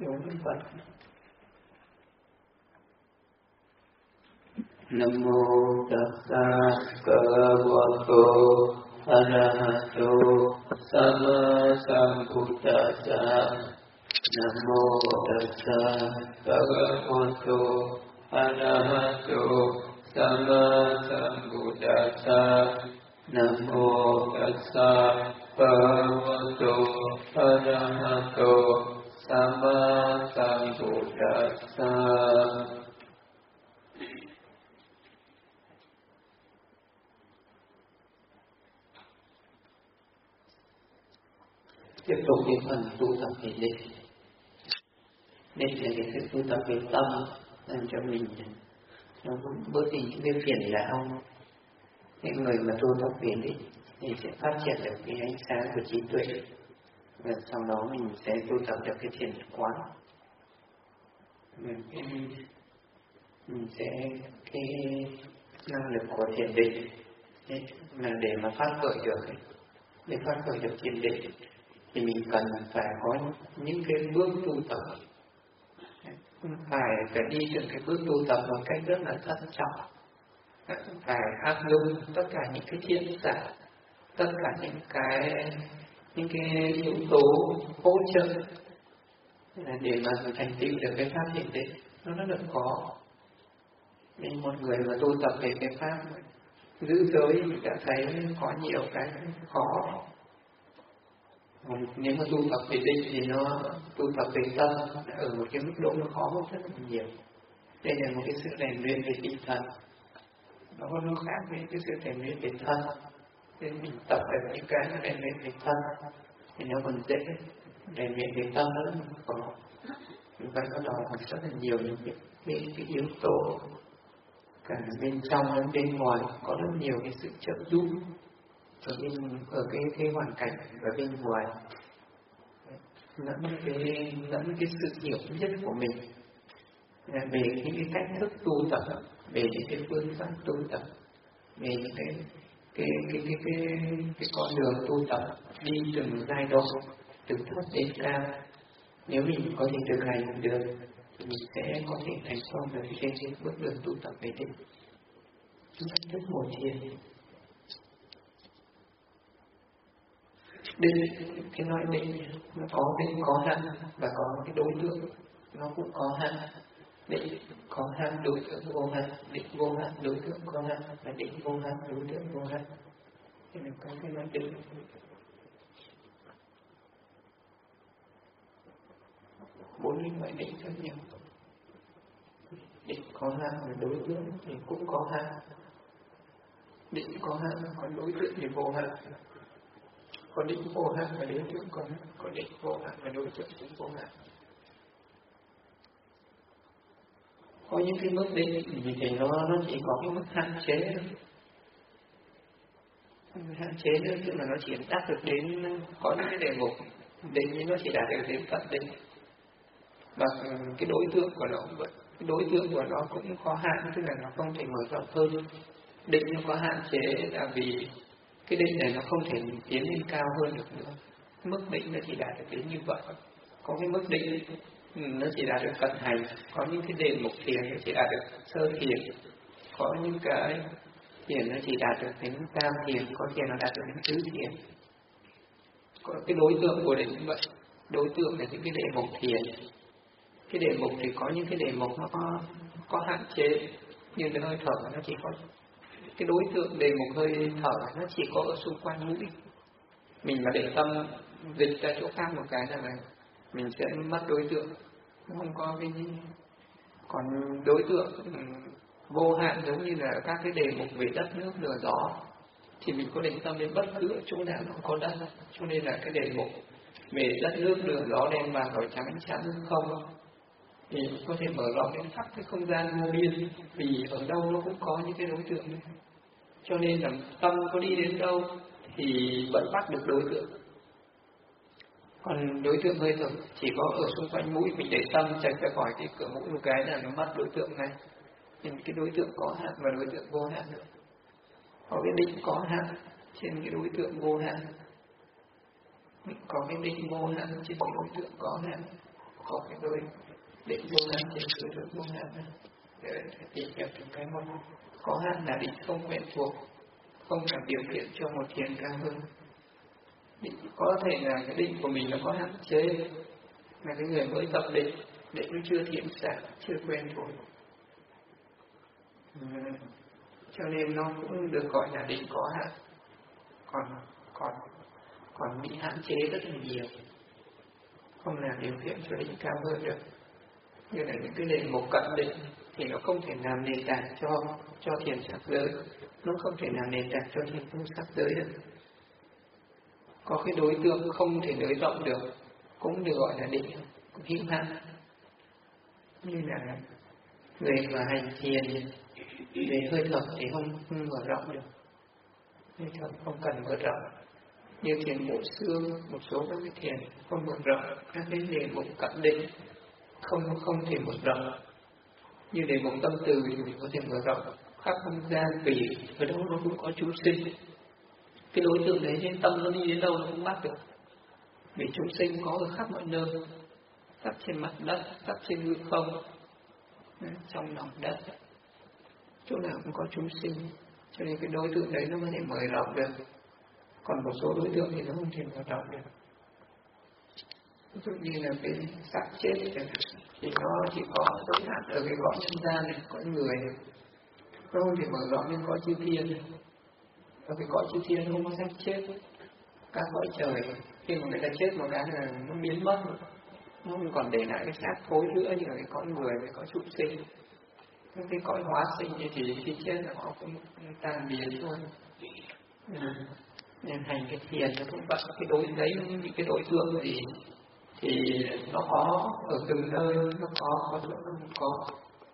Hướng Phật. Nam mô Tassa Bhagavato Arahato Samma Sambuddhassa. Nam mô Tassa Bhagavato Arahato Samma Sambuddhassa. Nam mô Tassa Bhagavato Arahato Samma Sambuddhassa. Tiếp tục cái phần tu tập về định. Định là cái sự tu tập về tâm, làm cho mình nó bớt đi những cái phiền não. Cái người mà tu tập về định thì sẽ phát triển được cái ánh sáng của trí tuệ, và sau đó mình sẽ tu tập được cái thiền quán. Mình sẽ cái năng lực của thiền định là để mà phát khởi được, để phát khởi được thiền định thì mình cần phải có những cái bước tu tập, phải đi từng cái bước tu tập một cách rất là thận trọng, phải áp dụng tất cả những cái thiên xạ, tất cả những cái yếu tố hỗ trợ để mà thành tựu được cái pháp thiền định. Nó rất là khó. Nên một người mà tu tập về cái pháp giữ giới thì đã thấy có nhiều cái khó. Nếu mà tu tập về định thì nó tu tập về tâm ở một cái mức độ nó khó hơn rất là nhiều. Đây là một cái sự rèn luyện về tinh thần, nó khác với cái sự rèn luyện về thân. Nên mình tập được những cái rèn luyện về thân thì nó còn dễ, rèn luyện về tâm nó rất là khó. Vì vậy nó đòi hỏi rất là nhiều những cái yếu tố, cả bên trong lẫn bên ngoài, có rất nhiều cái sự trợ giúp ở cái hoàn cảnh ở bên ngoài, lẫn cái sự hiểu nhất của mình về những cái cách thức tu tập, về những cái phương pháp tu tập, về những cái con đường tu tập, đi từng giai đoạn, từ thấp đến cao. Nếu mình có thể thực hành được thì mình sẽ có thể thành công được trên bước đường tu tập về định. Thức một thiền. Định, cái nói định nó có định có hạn và có cái đối tượng nó cũng có hạn. Định có hạn, đối tượng vô hạn, định vô hạn, đối tượng có hạn, và định vô hạn, đối tượng vô hạn. Thế là có cái nói định. Bốn linh ngoại định rất nhiều. Định có hạn và đối tượng thì cũng có hạn. Định có hạn, còn đối tượng thì vô hạn. Có định vô hạn và đối tượng có định vô hạn và đối tượng cũng vô hạn. Có những cái mức định thì nó chỉ có cái mức hạn chế thôi. Hạn chế nữa, tức là nó chỉ đạt được đến, có những cái đề mục định nhưng nó chỉ đạt được đến tận định. Và cái đối tượng của nó cũng vậy, cái đối tượng của nó cũng có hạn, tức là nó không thể mở rộng hơn. Định nó có hạn chế là vì cái định này nó không thể tiến lên cao hơn được nữa. Mức định nó chỉ đạt được đến như vậy. Có cái mức định nó chỉ đạt được cận hành, có những cái đề mục thiền nó chỉ đạt được sơ thiền, có những cái thiền nó chỉ đạt được đến tam thiền, có thiền nó đạt được đến tứ thiền. Có cái đối tượng của định như vậy. Đối tượng là những cái đề mục thiền. Cái đề mục thì có những cái đề mục nó có hạn chế, như cái hơi thở nó chỉ có cái đối tượng đề mục hơi thở nó chỉ có ở xung quanh mũi. Mình mà để tâm dịch ra chỗ khác một cái là mình sẽ mất đối tượng, nó không có cái gì. Còn đối tượng vô hạn giống như là các cái đề mục về đất nước lửa gió thì mình có định tâm đến bất cứ ở chỗ nào nó có đất, cho nên là cái đề mục về đất nước lửa gió đen vàng đỏ trắng ánh sáng không thì có thể mở rộng đến khắp cái không gian vô biên, vì ở đâu nó cũng có những cái đối tượng đấy. Cho nên là tâm có đi đến đâu thì vẫn bắt được đối tượng. Còn đối tượng hơi thở chỉ có ở xung quanh mũi, mình để tâm tránh ra khỏi cái cửa mũi một cái là nó mất đối tượng này. Nên cái đối tượng có hạn và đối tượng vô hạn nữa. Có cái định có hạn trên cái đối tượng vô hạn, có cái định vô hạn trên cái đối tượng có hạn. có cái đôi định vô hạn thì cứ được vô hạn để tìm hiểu từng cái một. Có hạn là định không quen thuộc, không làm điều kiện cho một thiền cao hơn. Định có thể là cái định của mình nó có hạn chế, là cái người mới tập định nó chưa thiện xạ, chưa quen thuộc, cho nên nó cũng được gọi là định có hạn, còn bị hạn chế rất là nhiều, không làm điều kiện cho định cao hơn được. Như là những cái đề mục cận định thì nó không thể làm nền tảng cho thiền sắc giới, nó không thể làm nền tảng cho thiền vô sắc giới được. Có cái đối tượng không thể nới rộng được cũng được gọi là định hữu hạn. Như là người mà hành thiền về hơi thở thì không mở rộng được, hơi thở không cần mở rộng. Như thiền bộ xương, một số các cái thiền không mở rộng, các cái đề mục cận định không thể mở rộng. Như đề mục tâm từ thì mình có thể mở rộng khắp không gian, vì ở đâu nó cũng có chúng sinh. Cái đối tượng đấy nên tâm nó đi đến đâu nó cũng bắt được, vì chúng sinh có ở khắp mọi nơi, khắp trên mặt đất, khắp trên hư không, trong lòng đất, chỗ nào cũng có chúng sinh, cho nên cái đối tượng đấy nó có thể mở rộng được. Còn một số đối tượng thì nó không thể mở rộng được. Ví dụ như là cái xác chết thì nó chỉ có giới hạn ở cái cõi nhân gian này, cõi người này. Nó không thể mở rộng lên cõi chư thiên này. Ở cái cõi chư thiên không có xác chết. Các cõi trời khi mà người ta chết một cái là nó biến mất, nó không còn để lại cái xác khối nữa như là cái cõi người với cõi trụ sinh. Cái cõi hóa sinh thì khi chết là họ cũng tan biến thôi. Nên hành cái thiền nó cũng vậy, cái đối đấy những cái đối tượng thì nó có ở từng nơi, nó có chỗ nó không có.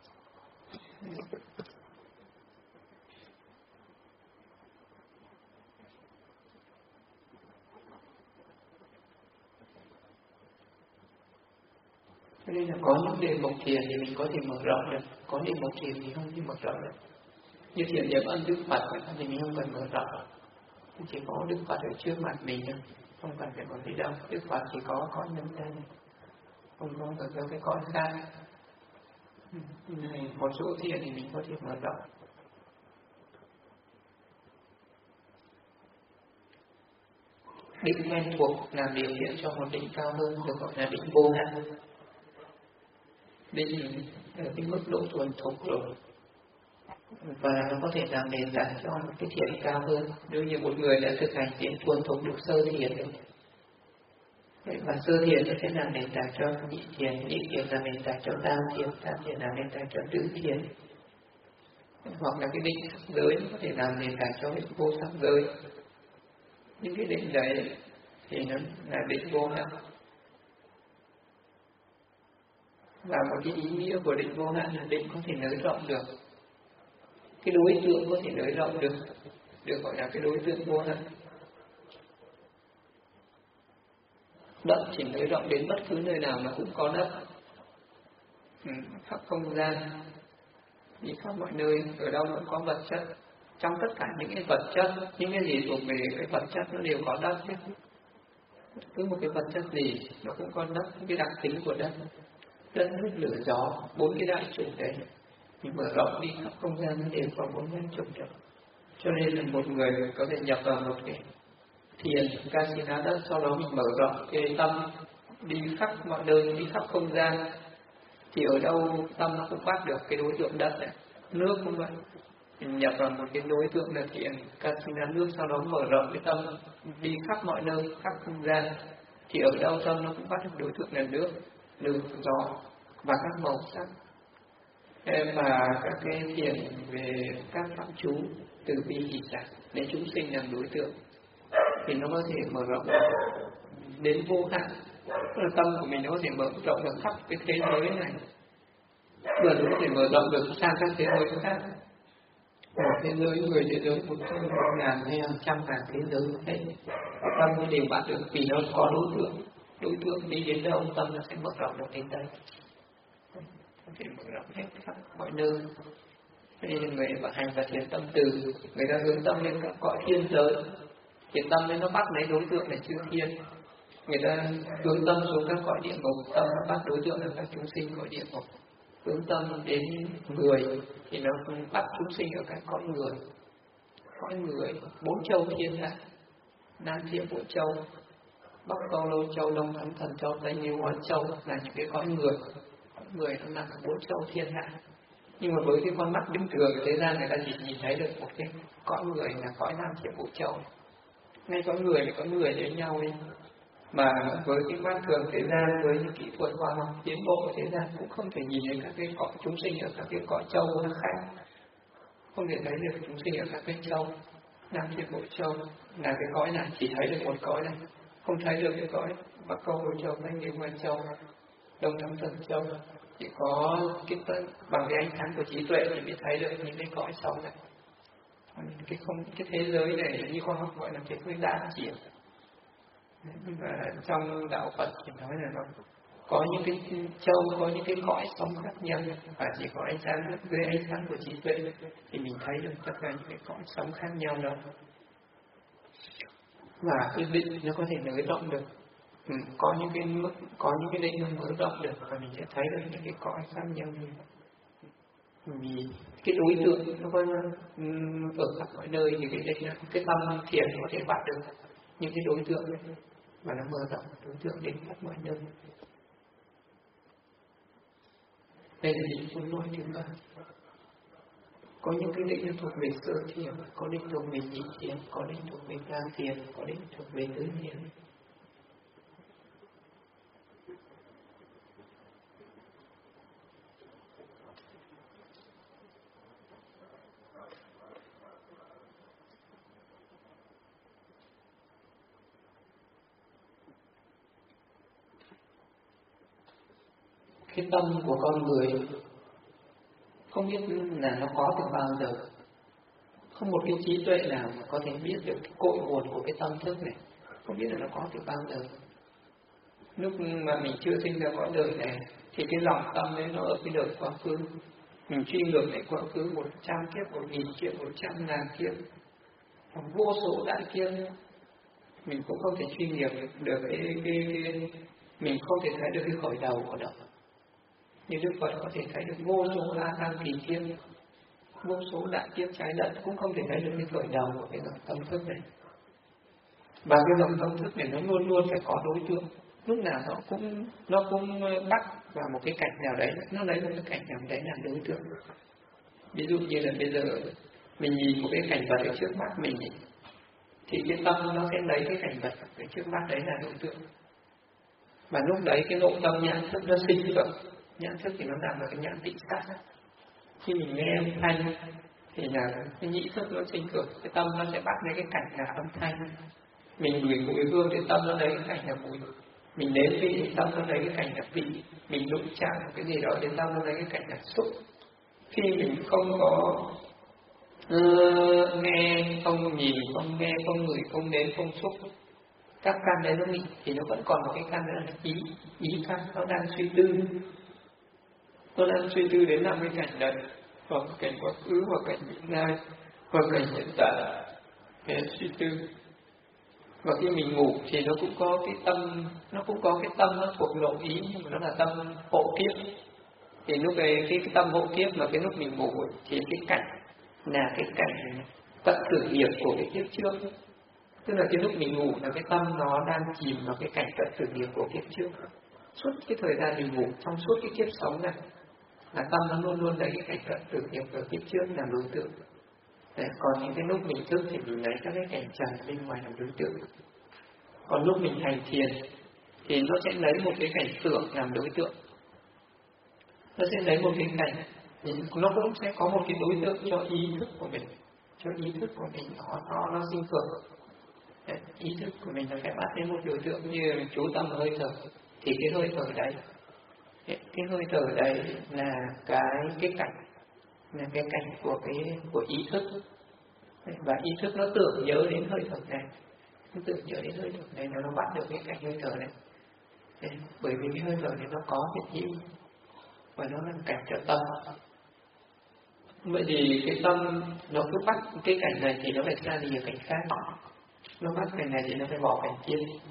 Cho nên là có những đề mục thiền thì mình có thể mở rộng được, có đề mục thiền thì không thể mở rộng được. Như thiền niệm ân Đức Phật thì mình không cần mở rộng, chỉ có Đức Phật ở trước mặt mình thôi, không cần phải mở đi đâu. Đức Phật chỉ có cõi nhân gian, không có ở cái cõi khác. Một số thiền thì mình có thể mở rộng. Định quen thuộc làm điều kiện cho một định cao hơn được gọi là định vô hạn. Định ở cái mức độ thuần thục rồi, và nó có thể làm nền tảng cho một cái thiền cao hơn. Nếu như một người đã thực hành thiền thuần thục được sơ thiền rồi, và sơ thiền nó sẽ làm nền tảng cho nhị thiền, nhị thiền là nền tảng cho tam thiền là nền tảng cho tứ thiền, hoặc là cái định sắc giới nó có thể làm nền tảng cho định vô sắc giới. Những cái định đấy thì nó là định vô hạn. Và một cái ý nghĩa của định vô hạn là định có thể nới rộng được, cái đối tượng có thể nới rộng được gọi là cái đối tượng vô hạn. Đất chỉ nới rộng đến bất cứ nơi nào mà cũng có đất, khắp không gian, đi khắp mọi nơi, ở đâu cũng có vật chất. Trong tất cả những cái vật chất, những cái gì thuộc về cái vật chất nó đều có đất hết. Cứ một cái vật chất gì nó cũng có đất, cái đặc tính của đất, đất nước lửa gió, 4 cái đại chủng đấy. Mình mở rộng đi khắp không gian nó đều có 4 đại chủng đấy. Cho nên là một người có thể nhập vào một cái thiền Kasina đất, sau đó mình mở rộng cái tâm đi khắp mọi nơi, đi khắp không gian, thì ở đâu tâm nó cũng bắt được cái đối tượng đất này. Nước cũng vậy, mình nhập vào một cái đối tượng là thiền Kasina nước, sau đó mở rộng cái tâm đi khắp mọi nơi, khắp không gian, thì ở đâu tâm nó cũng bắt được đối tượng là nước, lửa, gió và các màu sắc. Và các cái thiền về các phạm chú từ bi hỷ xả để chúng sinh làm đối tượng thì nó có thể mở rộng đến vô hạn. Tức là tâm của mình nó có thể mở rộng được khắp cái thế giới này, và nó có thể mở rộng được sang các thế giới khác. Một thế giới, 10 thế giới, 100.000 hay 100.000 thế giới hết, tâm nó đều bắt được, vì nó có đối tượng đi đến đâu tâm nó sẽ mở rộng được đến đây, có thể mở rộng hết khắp mọi nơi. Đây là người vận hành và thiền tâm từ, người ta hướng tâm lên các cõi thiên giới, thiền tâm nên nó bắt lấy đối tượng để chư thiên, người ta hướng tâm xuống các cõi địa ngục, tâm nó bắt đối tượng là các chúng sinh cõi địa ngục. Hướng tâm đến người thì nó bắt chúng sinh ở các cõi người. Cõi người 4 châu thiên hạ, Nam Thiên Bộ Châu, Bắc Câu Lô Châu, Đông Thắng Thần Châu, Tây Như Hoán Châu là những cái cõi người. Cõi người nó nằm ở 4 châu thiên hạ. Nhưng mà với cái con mắt bình thường thế gian người ta chỉ nhìn thấy được một cái cõi người là cõi Nam Thiên Bộ Châu. Ngay cõi người thì có người đến nhau ấy. Mà với cái mắt thường thế gian, với những kỹ thuật khoa học tiến bộ của thế gian cũng không thể nhìn thấy các cái cõi chúng sinh ở các cái cõi châu nó khác. Không thể thấy được chúng sinh ở các cái châu. Nam Thiên Bộ Châu là cái cõi này, chỉ thấy được một cõi này, không thấy được cái cõi Bắc Câu Lô Châu, Tây Như Hoán Châu, Đông Thắng Thần Châu. Chỉ có cái bằng cái ánh sáng của trí tuệ thì mới thấy được những cái cõi sau này. Cái thế giới này như khoa học gọi là thế giới đa chiều. Và trong đạo Phật thì nói là nó có những cái châu, có những cái cõi sống khác nhau, và chỉ có ánh sáng dưới ánh sáng của trí tuệ thì mình thấy được tất cả những cái cõi sống khác nhau đó. Và cái định nó có thể nới rộng được. Có những cái mức, có những cái định nó nới rộng được và mình sẽ thấy được những cái cõi khác nhau. Vì cái đối tượng nó có ở khắp mọi nơi thì cái định, cái tâm thiền có thể bắt được những cái đối tượng ấy, và nó mở rộng đối tượng đến khắp mọi nơi. Đây là định phương nội thứ ba. Có những cái định thuộc về sơ thiền, có định thuộc về nhị thiền, có định thuộc về tam thiền, có định thuộc về tứ thiền. Cái tâm của con người không biết là nó có từ bao giờ. Không một cái trí tuệ nào mà có thể biết được cái cội nguồn của cái tâm thức này. Không biết là nó có từ bao giờ. Lúc mà mình chưa sinh ra cõi đời này thì cái lòng tâm đấy nó ở cái đời quá khứ. Mình truy ngược lại quá khứ 100 kiếp, 1000 kiếp, 100.000 kiếp, vô số đại kiếp. Mình cũng không thể truy ngược được mình không thể thấy được cái khởi đầu của nó. Như Đức Phật có thể thấy được vô số la tham kỳ kiếp, vô số đại kiếp trái đất cũng không thể thấy được cái khởi đầu của cái dòng tâm thức này. Và cái dòng tâm thức này nó luôn luôn phải có đối tượng. Lúc nào nó cũng bắt vào một cái cảnh nào đấy, nó lấy một cái cảnh nào đấy làm đối tượng. Ví dụ như là bây giờ mình nhìn một cái cảnh vật ở trước mắt mình thì cái tâm nó sẽ lấy cái cảnh vật ở trước mắt đấy là đối tượng. Và lúc đấy cái nội tâm nhãn thức nó sinh khởi. Nhãn thức thì nó nằm ở cái nhãn tịnh sát. Khi mình nghe âm thanh thì là cái nhĩ thức nó sinh khởi, cái tâm nó sẽ bắt lấy cái cảnh là âm thanh. Mình ngửi mùi hương thì tâm nó lấy cái cảnh là mùi. Mình nếm vị thì tâm nó lấy cái cảnh là vị. Mình đụng chạm cái gì đó thì tâm nó lấy cái cảnh là xúc. Khi mình không có nghe, không nhìn, không nghe, không ngửi, không nếm, không xúc, các căn đấy nó nghỉ thì nó vẫn còn một cái căn nữa là ý căn, nó đang suy tư. Nó đang suy tư đến làm cái cảnh đấy, hoặc cảnh quá khứ, hoặc cảnh hiện nay, hoặc cảnh hiện tại, để suy tư. Và khi mình ngủ thì nó cũng có cái tâm, nó thuộc nội ý, nhưng mà nó là tâm hộ kiếp. Thì lúc đấy cái tâm hộ kiếp mà cái lúc mình ngủ thì cái cảnh là cái cảnh tận thử nghiệp của cái kiếp trước. Tức là cái lúc mình ngủ là cái tâm nó đang chìm vào cái cảnh tận thử nghiệp của kiếp trước. Suốt cái thời gian mình ngủ, trong suốt cái kiếp sống này, là tâm nó luôn luôn lấy cái cảnh tận thử nghiệp của kiếp trước làm đối tượng. Đấy, còn những cái lúc mình thức thì mình lấy các cái cảnh trần bên ngoài làm đối tượng. Còn lúc mình hành thiền thì nó sẽ lấy một cái cảnh tưởng làm đối tượng. Nó sẽ lấy một cái cảnh, nó cũng sẽ có một cái đối tượng cho ý thức của mình. Cho ý thức của mình nó sinh khởi. Ý thức của mình nó phải bắt đến một đối tượng như chú tâm hơi thở. Thì cái hơi thở đấy, cái hơi thở đấy là cái cảnh, là cái cảnh của ý thức. Và ý thức nó tưởng nhớ đến hơi thở này, nó tưởng nhớ đến hơi thở này, nó bắt được cái cảnh hơi thở này. Bởi vì cái hơi thở này nó có hiện hữu và nó là cảnh trợ tâm. Vậy thì cái tâm nó cứ bắt cái cảnh này thì nó phải ra đi ở cảnh khác. Nó bắt cảnh này thì nó phải bỏ cảnh kia.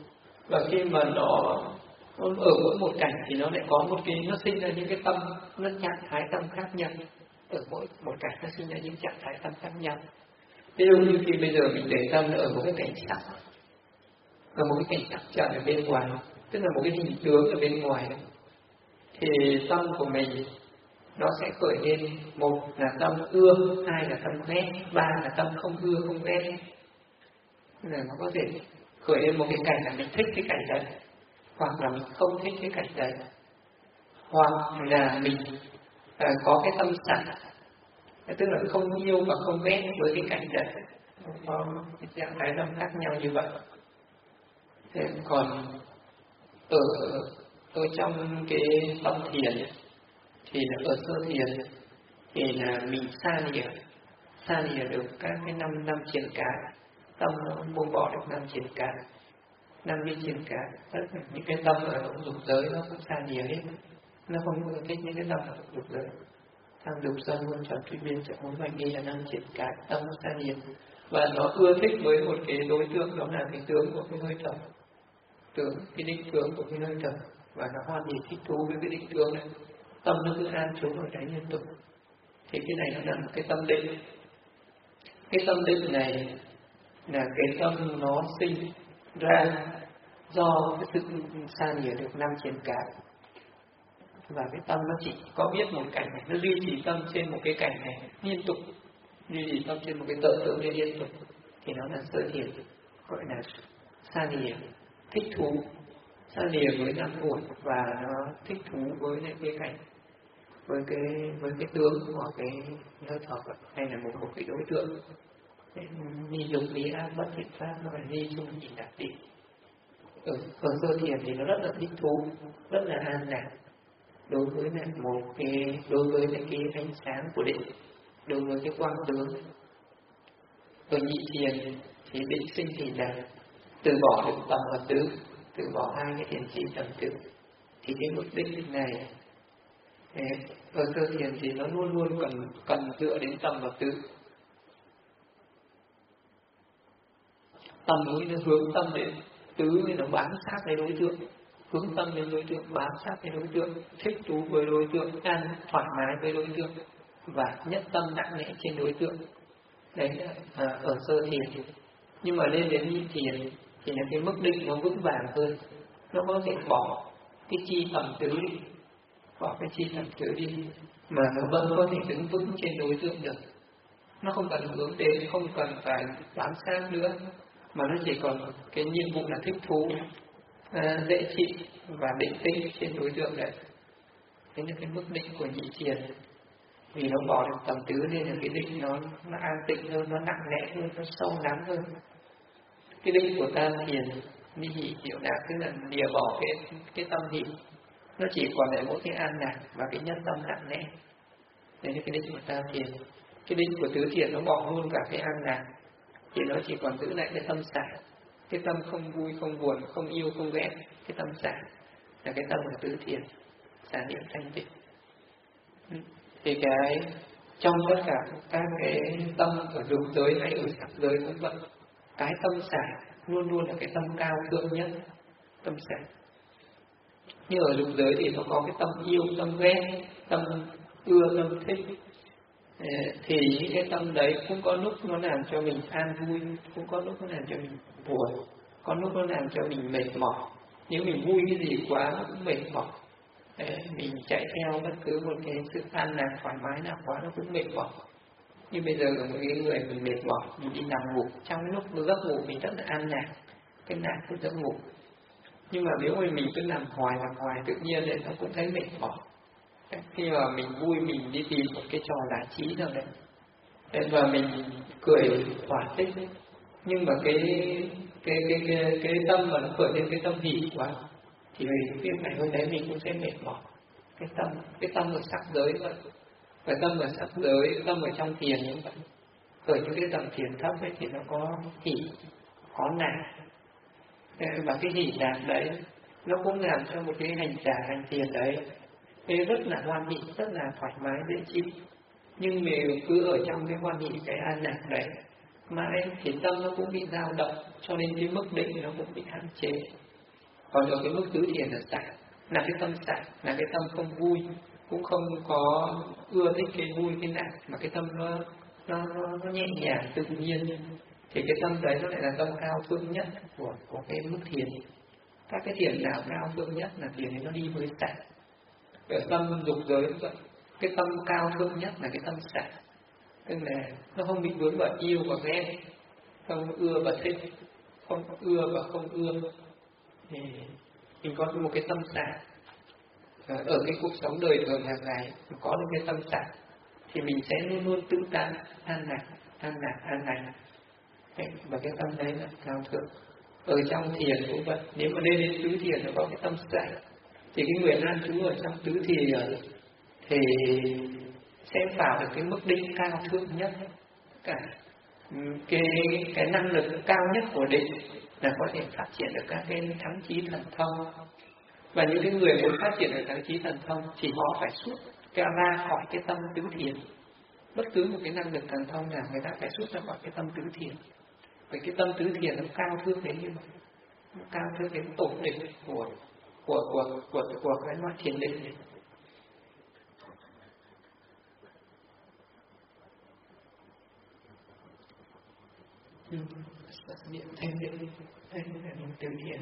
Và khi mà nó ở mỗi một cảnh thì nó lại có một cái, nó sinh ra những cái tâm, nó trạng thái tâm khác nhau. Ở mỗi một cảnh nó sinh ra những trạng thái tâm khác nhau. Ví dụ như khi bây giờ mình để tâm ở một cái cảnh sắc, ở một cái cảnh sắc trần ở bên ngoài, tức là một cái hình tướng ở bên ngoài, thì tâm của mình nó sẽ khởi lên, một là tâm ưa, hai là tâm ghét, ba là tâm không ưa không ghét. Nên là nó có thể khởi lên một cái cảnh là mình thích cái cảnh đấy, hoặc là mình không thích cái cảnh đấy, hoặc là mình có cái tâm sẵn, tức là không yêu và không ghét với cái cảnh đấy. Có cái trạng thái tâm khác nhau như vậy. Thế còn ở trong cái tâm thiền thì là ở sơ thiền thì là mình xa lìa được các cái năm triển cả, tâm nó buông bỏ được năm triển cả, năm vi triển cả, tất cả những cái tâm ở dục giới nó cũng xa lìa hết, nó không có thích những cái tâm ở dục giới. Tham dục sân muôn trần truy biên chạy muốn hoài nghi là năm triển cả, tâm nó xa lìa và nó ưa thích với một cái đối tượng, đó là cái tướng của cái hơi thở, cái định tướng của cái hơi thở, và nó hoàn toàn thích thú với cái định tướng này. Tâm nó cứ an trú ở đấy liên tục. Thì cái này nó là một cái tâm định. Cái tâm định này là cái tâm nó sinh ra do cái sự xa lìa được năm triển cả. Và cái tâm nó chỉ có biết một cảnh này, nó duy trì tâm trên một cái cảnh này liên tục, duy trì tâm trên một cái tự tượng này liên tục, thì nó là sơ thiền, gọi là xa lìa, thích thú, xa lìa với năm uẩn, và nó thích thú với cái cảnh, với cái tướng của cái hơi thở, hay là một cái đối tượng. Ni dục lý ác bất thiện pháp, nó phải ni chung nhị đạt định. Ở sơ thiền thì nó rất là thích thú, rất là an lạc đối với cái ánh sáng của định, đối với cái quang tướng. Ở nhị thiền thì định sinh thì là từ bỏ được tầm và tứ, từ bỏ hai cái thiền chỉ tầm tứ. Thì cái mức định này ở sơ thiền thì nó luôn luôn cần dựa đến tầm và tứ. Tầm mới nó hướng tâm đến, tứ mới nó bám sát với đối tượng, hướng tâm đến đối tượng, bám sát với đối tượng, thích thú với đối tượng, an thoải mái với đối tượng, và nhất tâm nặng nề trên đối tượng. Đấy là ở sơ thiền. Nhưng mà lên đến nhị thiền thì là cái mức định nó vững vàng hơn, nó có thể bỏ cái chi tầm tứ đi, bỏ cái chi tầm tứ đi, mà nó vẫn có thể đứng vững trên đối tượng được. Nó không cần hướng đến, không cần phải bám sát nữa, mà nó chỉ còn cái nhiệm vụ là thích thú, dễ trị và định tĩnh trên đối tượng đấy. Thế là cái mức định của nhị thiền. Vì nó bỏ được tầm tứ nên là cái định nó an tịnh hơn, nó nặng nề hơn, nó sâu lắng hơn. Cái định của tam thiền ni hỷ diệu lạc, tức là lìa bỏ cái tâm hỷ, nó chỉ còn lại mỗi cái an lạc và cái nhân tâm nặng nề. Đấy là cái định của tam thiền. Cái định của tứ thiền nó bỏ luôn cả cái an lạc, thì nó chỉ còn giữ lại cái tâm xả, cái tâm không vui không buồn, không yêu không ghét, cái tâm xả là cái tâm của tứ thiền, xả niệm thanh tịnh. Thì cái trong tất cả các cái tâm ở dục giới hay ở sắc giới cũng vậy, cái tâm xả luôn luôn là cái tâm cao thượng nhất, tâm xả. Như ở dục giới thì nó có cái tâm yêu, tâm ghét, tâm ưa, tâm thích. Thì những cái tâm đấy cũng có lúc nó làm cho mình an vui, cũng có lúc nó làm cho mình buồn, có lúc nó làm cho mình mệt mỏi. Nếu mình vui cái gì quá nó cũng mệt mỏi. Mình chạy theo bất cứ một cái sự an lạc thoải mái nào quá nó cũng mệt mỏi. Như bây giờ ở một cái người mình mệt mỏi, mình đi nằm ngủ, trong lúc giấc ngủ mình rất là an lạc, cái lạc của giấc ngủ. Nhưng mà nếu mà mình cứ nằm hoài tự nhiên thì nó cũng thấy mệt mỏi. Khi mà mình vui mình đi tìm một cái trò giải trí nào đấy, và mình cười thỏa thích, nhưng mà cái tâm mà nó khởi lên cái tâm hỷ quá, thì cái ngày hôm đấy mình cũng sẽ mệt mỏi. Cái tâm ở sắc giới vậy, và tâm ở sắc giới, tâm ở trong thiền như vậy. Ở những cái tầng thiền thấp ấy thì nó có hỷ, có lạc, và cái hỷ lạc đấy nó cũng làm cho một cái hành giả hành thiền đấy rất là hoan hỷ, rất là thoải mái dễ chịu. Nhưng mình cứ ở trong cái hoan hỷ, cái an lạc đấy mãi thì tâm nó cũng bị dao động, cho nên cái mức định nó cũng bị hạn chế. Còn ở cái mức tứ thiền là xả, là cái tâm xả, là cái tâm không vui, cũng không có ưa thích cái vui cái nạn, mà cái tâm nó nhẹ nhàng tự nhiên, thì cái tâm đấy nó lại là tâm cao thượng nhất của cái mức thiền. Các cái thiền nào cao thượng nhất là thiền ấy nó đi với xả. Ở tâm dục giới cũng vậy, cái tâm cao thượng nhất là cái tâm xả, tức là nó không bị vướng bởi yêu và ghét, không ưa và thích, không ưa và không ưa, thì mình có một cái tâm xả. Ở cái cuộc sống đời thường hàng ngày có được cái tâm xả thì mình sẽ luôn luôn tự tại, an lạc, an lạc, an lành. Và cái tâm đấy là cao thượng. Ở trong thiền cũng vậy, nếu mà lên đến tứ thiền nó có cái tâm xả, thì cái người an trú ở trong tứ thiền thì sẽ vào được cái mức định cao thượng nhất cả. Cái năng lực cao nhất của định là có thể phát triển được các cái thắng trí thần thông. Và những cái người muốn phát triển được thắng trí thần thông thì họ phải xuất ra khỏi cái tâm tứ thiền. Bất cứ một cái năng lực thần thông nào người ta phải xuất ra khỏi cái tâm tứ thiền. Bởi cái tâm tứ thiền nó cao thượng đến như vậy, nó cao thượng đến tột đỉnh của cái loại thiền định này. Niệm thêm định, thêm là niệm từ thiền.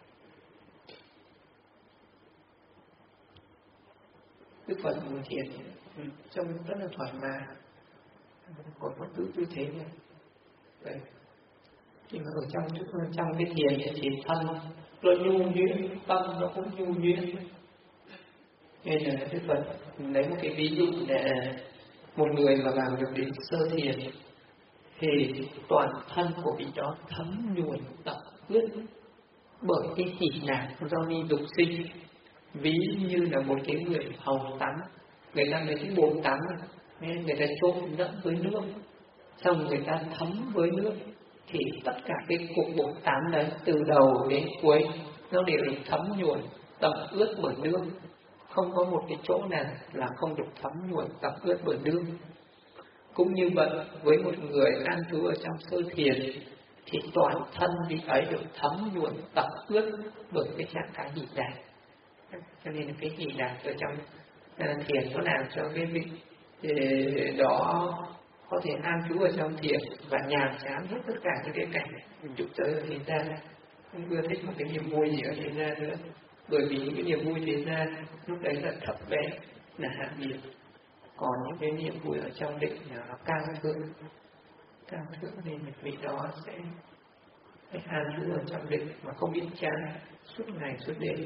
Đức Phật ngồi thiền trông rất là thoải mái, còn có tư thế này. Đấy. Nhưng mà ở trong cái thiền thì thân nó nhu nhuyễn, tâm nó cũng nhu nhuyễn. Nên là Đức Phật lấy một cái ví dụ để một người mà vào được đến sơ thiền thì toàn thân của vị đó thấm nhuần tập ướt bởi cái hỉ nạc do ni dục sinh. Ví như là một cái người hầu tắm, người ta lấy cái bồn tắm nên người ta trộn lẫn với nước, xong người ta thấm với nước, thì tất cả cái cục bồn tắm đấy từ đầu đến cuối nó đều được thấm nhuần tập ướt bởi nước, không có một cái chỗ nào là không được thấm nhuần tập ướt bởi nước. Cũng như vậy, với một người an trú ở trong sơ thiền thì toàn thân vị ấy được thấm nhuần tập ướt bởi cái trạng thái hỷ lạc. Cho nên cái hỷ lạc ở trong thiền nó làm cho cái vị đó có thể an trú ở trong thiền và nhàm chán hết tất cả những cái cảnh dục giới ở thế gian, không ưa thích một cái niềm vui gì ở thế gian nữa, bởi vì những cái niềm vui thế gian lúc đấy là thấp bé, là hạ nhiệt. Còn những cái niềm vui ở trong định là nó cao thượng nên vị đó sẽ an trú ở trong định mà không biết chán suốt ngày suốt đêm.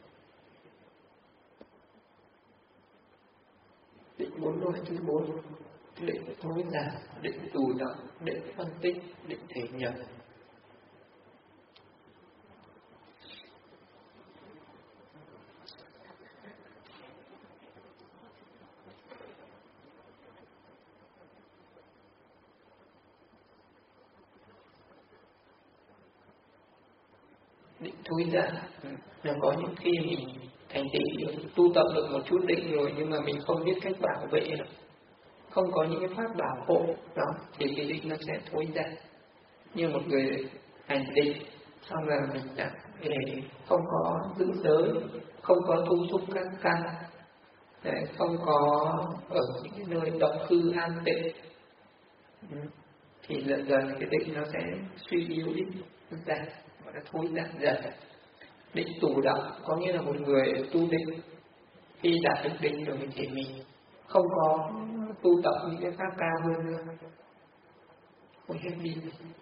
Định 4 loại thứ 4: định thối giả, định tù động, định phân tích, định thể nhập. Định thối giả là có những khi mình thành tựu tu tập được một chút định rồi nhưng mà mình không biết cách bảo vệ được, không có những cái pháp bảo hộ đó, thì cái định nó sẽ thối giả. Như một người hành định xong là mình đã không có giữ giới, không có thu xúc các căn, không có ở những cái nơi độc cư an tịnh, thì dần dần cái định nó sẽ suy yếu đi, giả, gọi là thối giả dần. Định tù động có nghĩa là một người tu định, khi đạt được định rồi thì mình không có tu tập những cái pháp cao hơn nữa, không hết đi.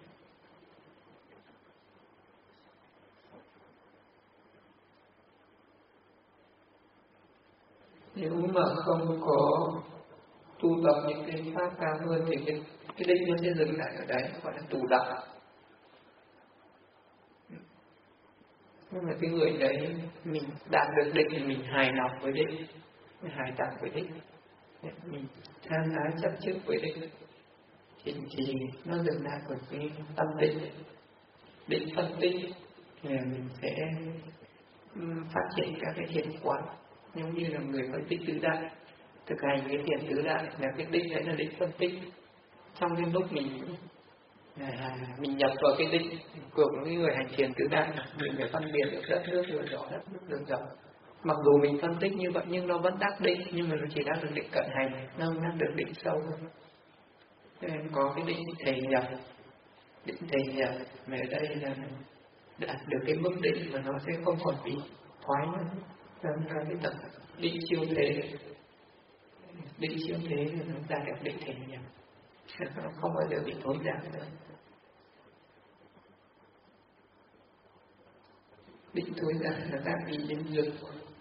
Nếu mà không có tu tập những cái pháp cao hơn thì cái định nó sẽ dừng lại ở đấy, gọi là tù động. Nhưng mà cái người đấy mình đạt được định thì mình hài lòng với định, mình hài lòng với định, mình tham ái chấp trước với định, thì nó dừng lại ở cái tâm định. Định phân tích thì mình sẽ phát triển các cái thiền quán, giống như là người phân tích tứ đại, thực hành cái thiền tứ đại là cái định đấy là định phân tích. Trong cái lúc mình Mình nhập vào cái định của những người hành thiền tứ đại, mình phải phân biệt được đất nước đường rõ, đất nước đường rõ. Mặc dù mình phân tích như vậy nhưng nó vẫn đắc định, nhưng mà nó chỉ đắc được định cận hành, nó không đắc được định sâu thôi. Nên có cái định thể nhập, định thể nhập mà ở đây là đạt được cái mức định mà nó sẽ không còn bị thoái nữa. Trong cái tận định siêu thế, định siêu thế là chúng ta được định thể nhập, nó không bao giờ bị thối giảm nữa. Định thối giảm là ta bị đến lực.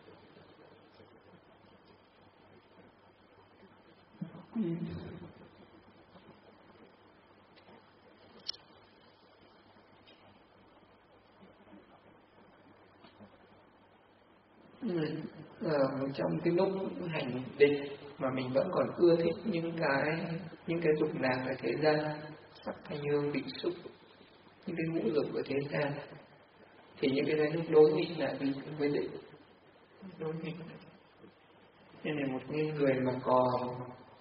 Trong cái lúc hành định mà mình vẫn còn ưa thích những cái dục lạc ở thế gian, sắc thanh hương vị xúc, những cái ngũ dục ở thế gian, thì những cái đấy lúc đối nghịch là vì với định, đối nghịch. Nên là một người mà còn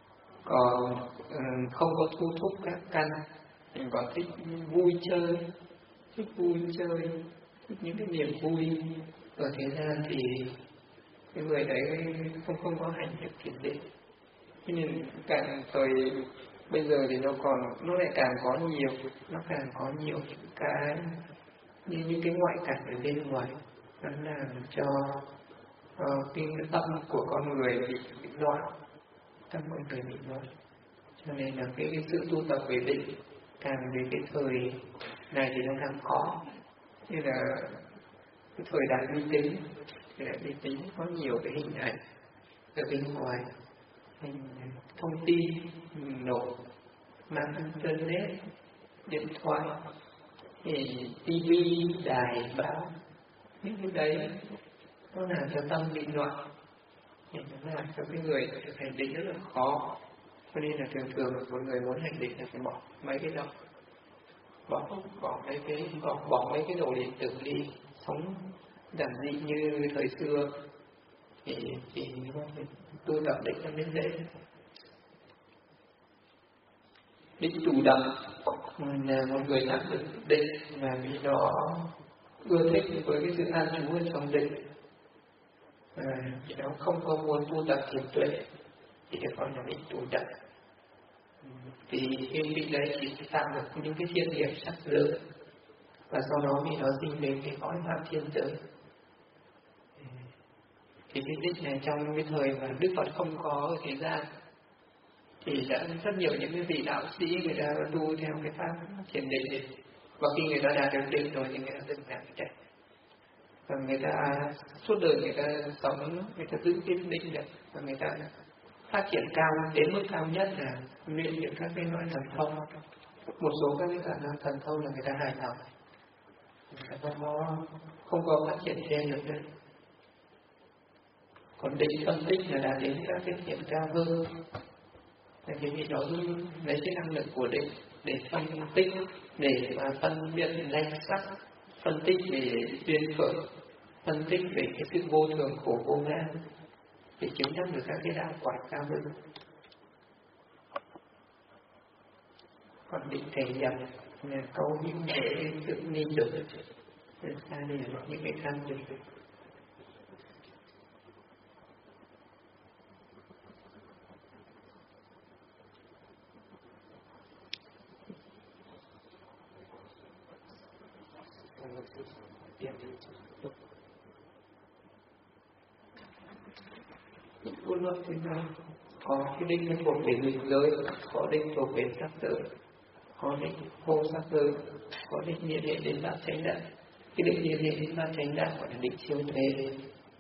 không có thu thúc các căn, mình còn thích vui chơi, thích những cái niềm vui ở thế gian, thì cái người đấy không có hành được thiền định. Cho nên càng thời bây giờ thì nó lại càng có nhiều những cái như những cái ngoại cảnh ở bên ngoài, nó làm cho cái tâm của con người bị loạn, tâm con người bị loạn. Cho nên là cái sự tu tập về định càng về cái thời này thì nó càng khó. Như là cái thời đại vi tính có nhiều cái hình ảnh ở bên ngoài, thông tin nổ, mạng internet, điện thoại, TV, đài báo, những cái đấy nó làm cho tâm bị loạn, nó làm cho cái người hành định rất là khó. Cho nên là thường một người muốn hành định là phải bỏ mấy cái đó, bỏ mấy cái đồ điện tử đi, sống giản dị như thời xưa thì tu tập định nó mới dễ. Định chủ động là một người đạt được định mà vì nó ưa thích với cái sự an trú ở trong định, thì nó không có muốn tu tập thiền tuệ thì được gọi là định chủ động. Thì cái định đấy chỉ tạo được những cái thiên điểm sắc giới, và sau đó vì nó sinh đến cái cõi phạm thiên giới. Thì cái định này trong cái thời mà Đức Phật không có ở thế gian thì đã rất nhiều những cái vị đạo sĩ người ta tu theo cái pháp thiền định này. Và khi người ta đạt được định rồi thì người ta dừng lại chạy. Và người ta suốt đời người ta sống, người ta giữ cái định này, và người ta phát triển cao đến mức cao nhất là luyện những các cái loại thần thông. Một số các cái khả năng thần thông là người ta hài lòng, người ta không có phát triển thêm được nữa. Còn định phân tích là đạt đến các cái điểm cao hơn. Thì vì nó lấy cái năng lực của định để phân tích, để mà phân biệt danh sắc, phân tích về duyên khởi, phân tích về cái sự vô thường khổ vô ngã, để chứng đắc được các cái đạo quả cao hơn. Còn định thể nhập là câu những để tự ni được, nên ta đây là những cái tham được. Những cuốn luật thế nào có cái định thuộc về nghịch giới, có định thuộc về sắc giới, có định vô sắc giới, có định liên hệ đến bát chánh đạo. Cái định liên hệ đến bát chánh đạo gọi là định siêu thế.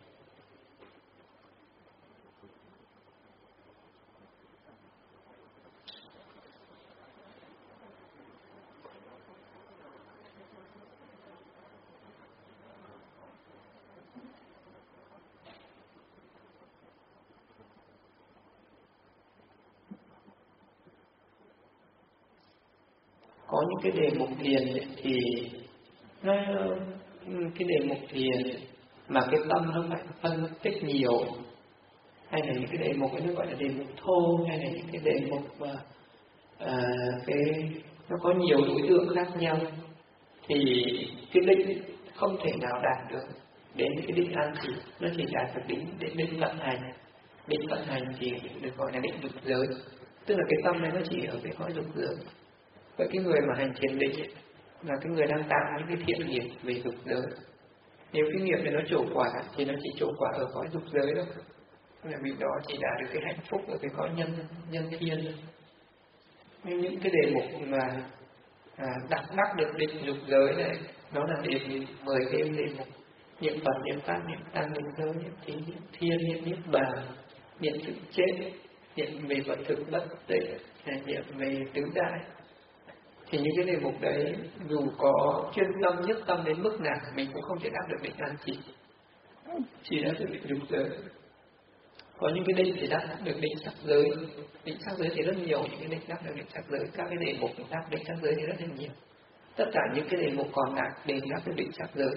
Có những cái đề mục thiền thì nó cái đề mục thiền mà cái tâm nó phải phân tích nhiều, hay là những cái đề mục ấy nó gọi là đề mục thô, hay là những cái đề mục mà cái nó có nhiều đối tượng khác nhau, thì cái định không thể nào đạt được đến cái định an chỉ, nó chỉ đạt được đến định vận hành. Định vận hành thì được gọi là định dục giới, tức là cái tâm này nó chỉ ở cái cõi dục giới. Vậy cái người mà hành thiền định là cái người đang tạo những cái thiện nghiệp về dục giới. Nếu cái nghiệp này nó trổ quả thì nó chỉ trổ quả ở cõi dục giới đâu, là vì đó chỉ đạt được cái hạnh phúc ở cái cõi nhân thiên. Nhưng những cái đề mục mà đắc được định dục giới này, nó là đề 10 cái đề mục: niệm Phật, niệm Pháp, niệm Tăng, niệm Giới, niệm Thí, niệm Thiên, niệm Niết Bàn, niệm sự chết, niệm về vật thực bất tịnh, niệm về tứ đại. Thì những cái đề mục đấy dù có chuyên tâm nhất tâm đến mức nào mình cũng không thể đắc được định an chỉ đắc được định dục giới. Có những cái định thì đắc được định sắc giới. Định sắc giới thì rất nhiều, những cái định đắc được định sắc giới. Các cái đề mục đắc định sắc giới thì rất là nhiều. Tất cả những cái đề mục còn lại đều đắc được định sắc giới.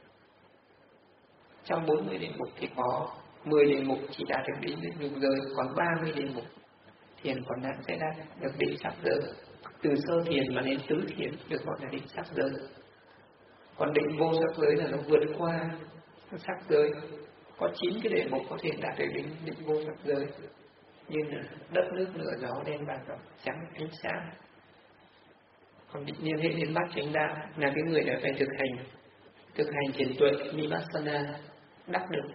Trong 40 đề mục thì có 10 đề mục chỉ đạt được định dục giới, còn 30 đề mục thiền còn lại sẽ đạt được định sắc giới. Từ sơ thiền mà đến tứ thiền được gọi là định sắc giới. Còn định vô sắc giới là nó vượt qua sắc giới. Có 9 cái đề mục có thể đạt được định vô sắc giới, như là đất nước lửa gió đen vàng rộng trắng ánh sáng. Còn định liên hệ đến bát chánh đạo là cái người đã phải thực hành thiền tuệ vipassana, đắc được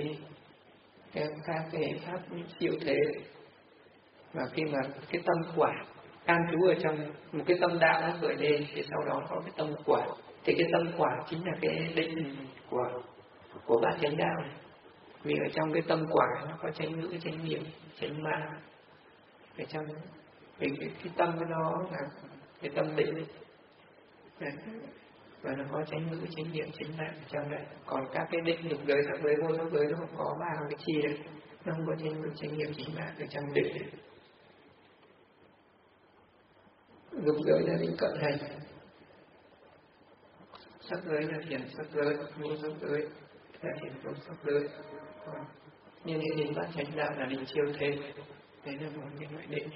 các cái pháp siêu thế. Và khi mà cái tâm quả an trú ở trong một cái tâm đạo nó khởi lên, thì sau đó có cái tâm quả, thì cái tâm quả chính là cái định của bát chánh đạo này. Vì ở trong cái tâm quả nó có chánh ngữ, chánh niệm, chánh mạng. Ở trong vì cái tâm của nó là cái tâm định ấy. Và nó có chánh ngữ, chánh niệm, chánh mạng ở trong đấy. Còn các cái định dục giới, sắc giới, vô sắc giới nó không có 3 cái chi đấy. Nó không có chánh ngữ, chánh niệm, chánh mạng ở trong định. Dục giới là định cận hành, sắc giới là thiền sắc giới, vô sắc giới là thiền vô sắc giới. Còn như đến bát chánh đạo là định chiêu thế. Đấy là một cái loại định.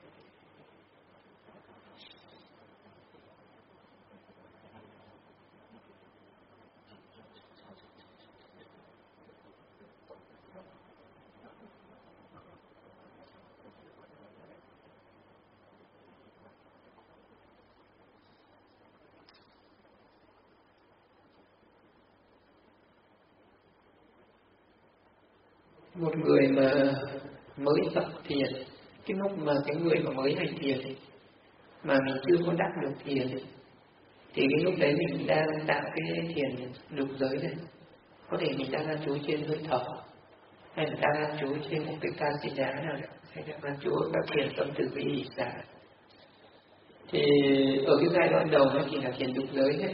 Một người mà mới tập thiền, cái lúc mà cái người mà mới hành thiền mà mình chưa có đắc được thiền, thì cái lúc đấy mình đang tạo cái thiền dục giới này. Có thể mình đang chú trên hơi thở, hay là đang chú trên một cái ca sĩ đá nào đấy, hay là đang chú ở các thiền tâm từ bi hỷ xả. Thì ở cái giai đoạn đầu nó chỉ là thiền dục giới hết.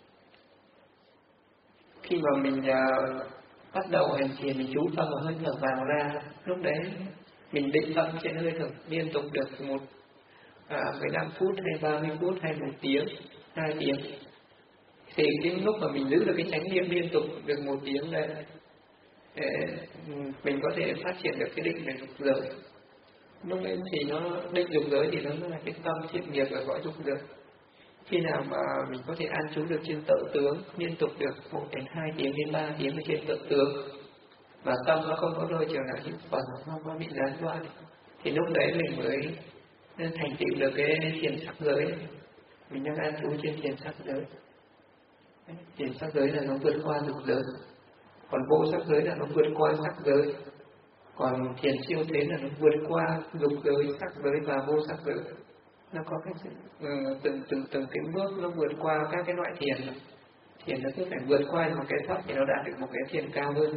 Khi mà mình bắt đầu hành thiền, mình chú tâm vào hơi thở vào ra, lúc đấy mình định tâm trên hơi thở liên tục được 15 phút hay 30 phút hay 1 tiếng, 2 tiếng. Thì cái lúc mà mình giữ được cái chánh niệm liên tục được 1 tiếng đấy, để mình có thể phát triển được cái định về dục giới. Lúc đấy thì nó định dục giới thì nó là cái tâm thiện nghiệp ở cõi dục giới. Khi nào mà mình có thể an trú được trên tự tướng liên tục được 1 đến 2 tiếng đến 3 tiếng ở trên tự tướng, mà tâm nó không có rơi trở lại những phần, không có bị gián đoạn, thì lúc đấy mình mới thành tựu được cái thiền sắc giới. Mình đang an trú trên thiền sắc giới. Thiền sắc giới là nó vượt qua dục giới, còn vô sắc giới là nó vượt qua sắc giới, còn thiền siêu thế là nó vượt qua dục giới, sắc giới và vô sắc giới. Nó có cái từng cái bước nó vượt qua các cái loại thiền. Thiền nó cứ phải vượt qua một cái thấp thì nó đạt được một cái thiền cao hơn.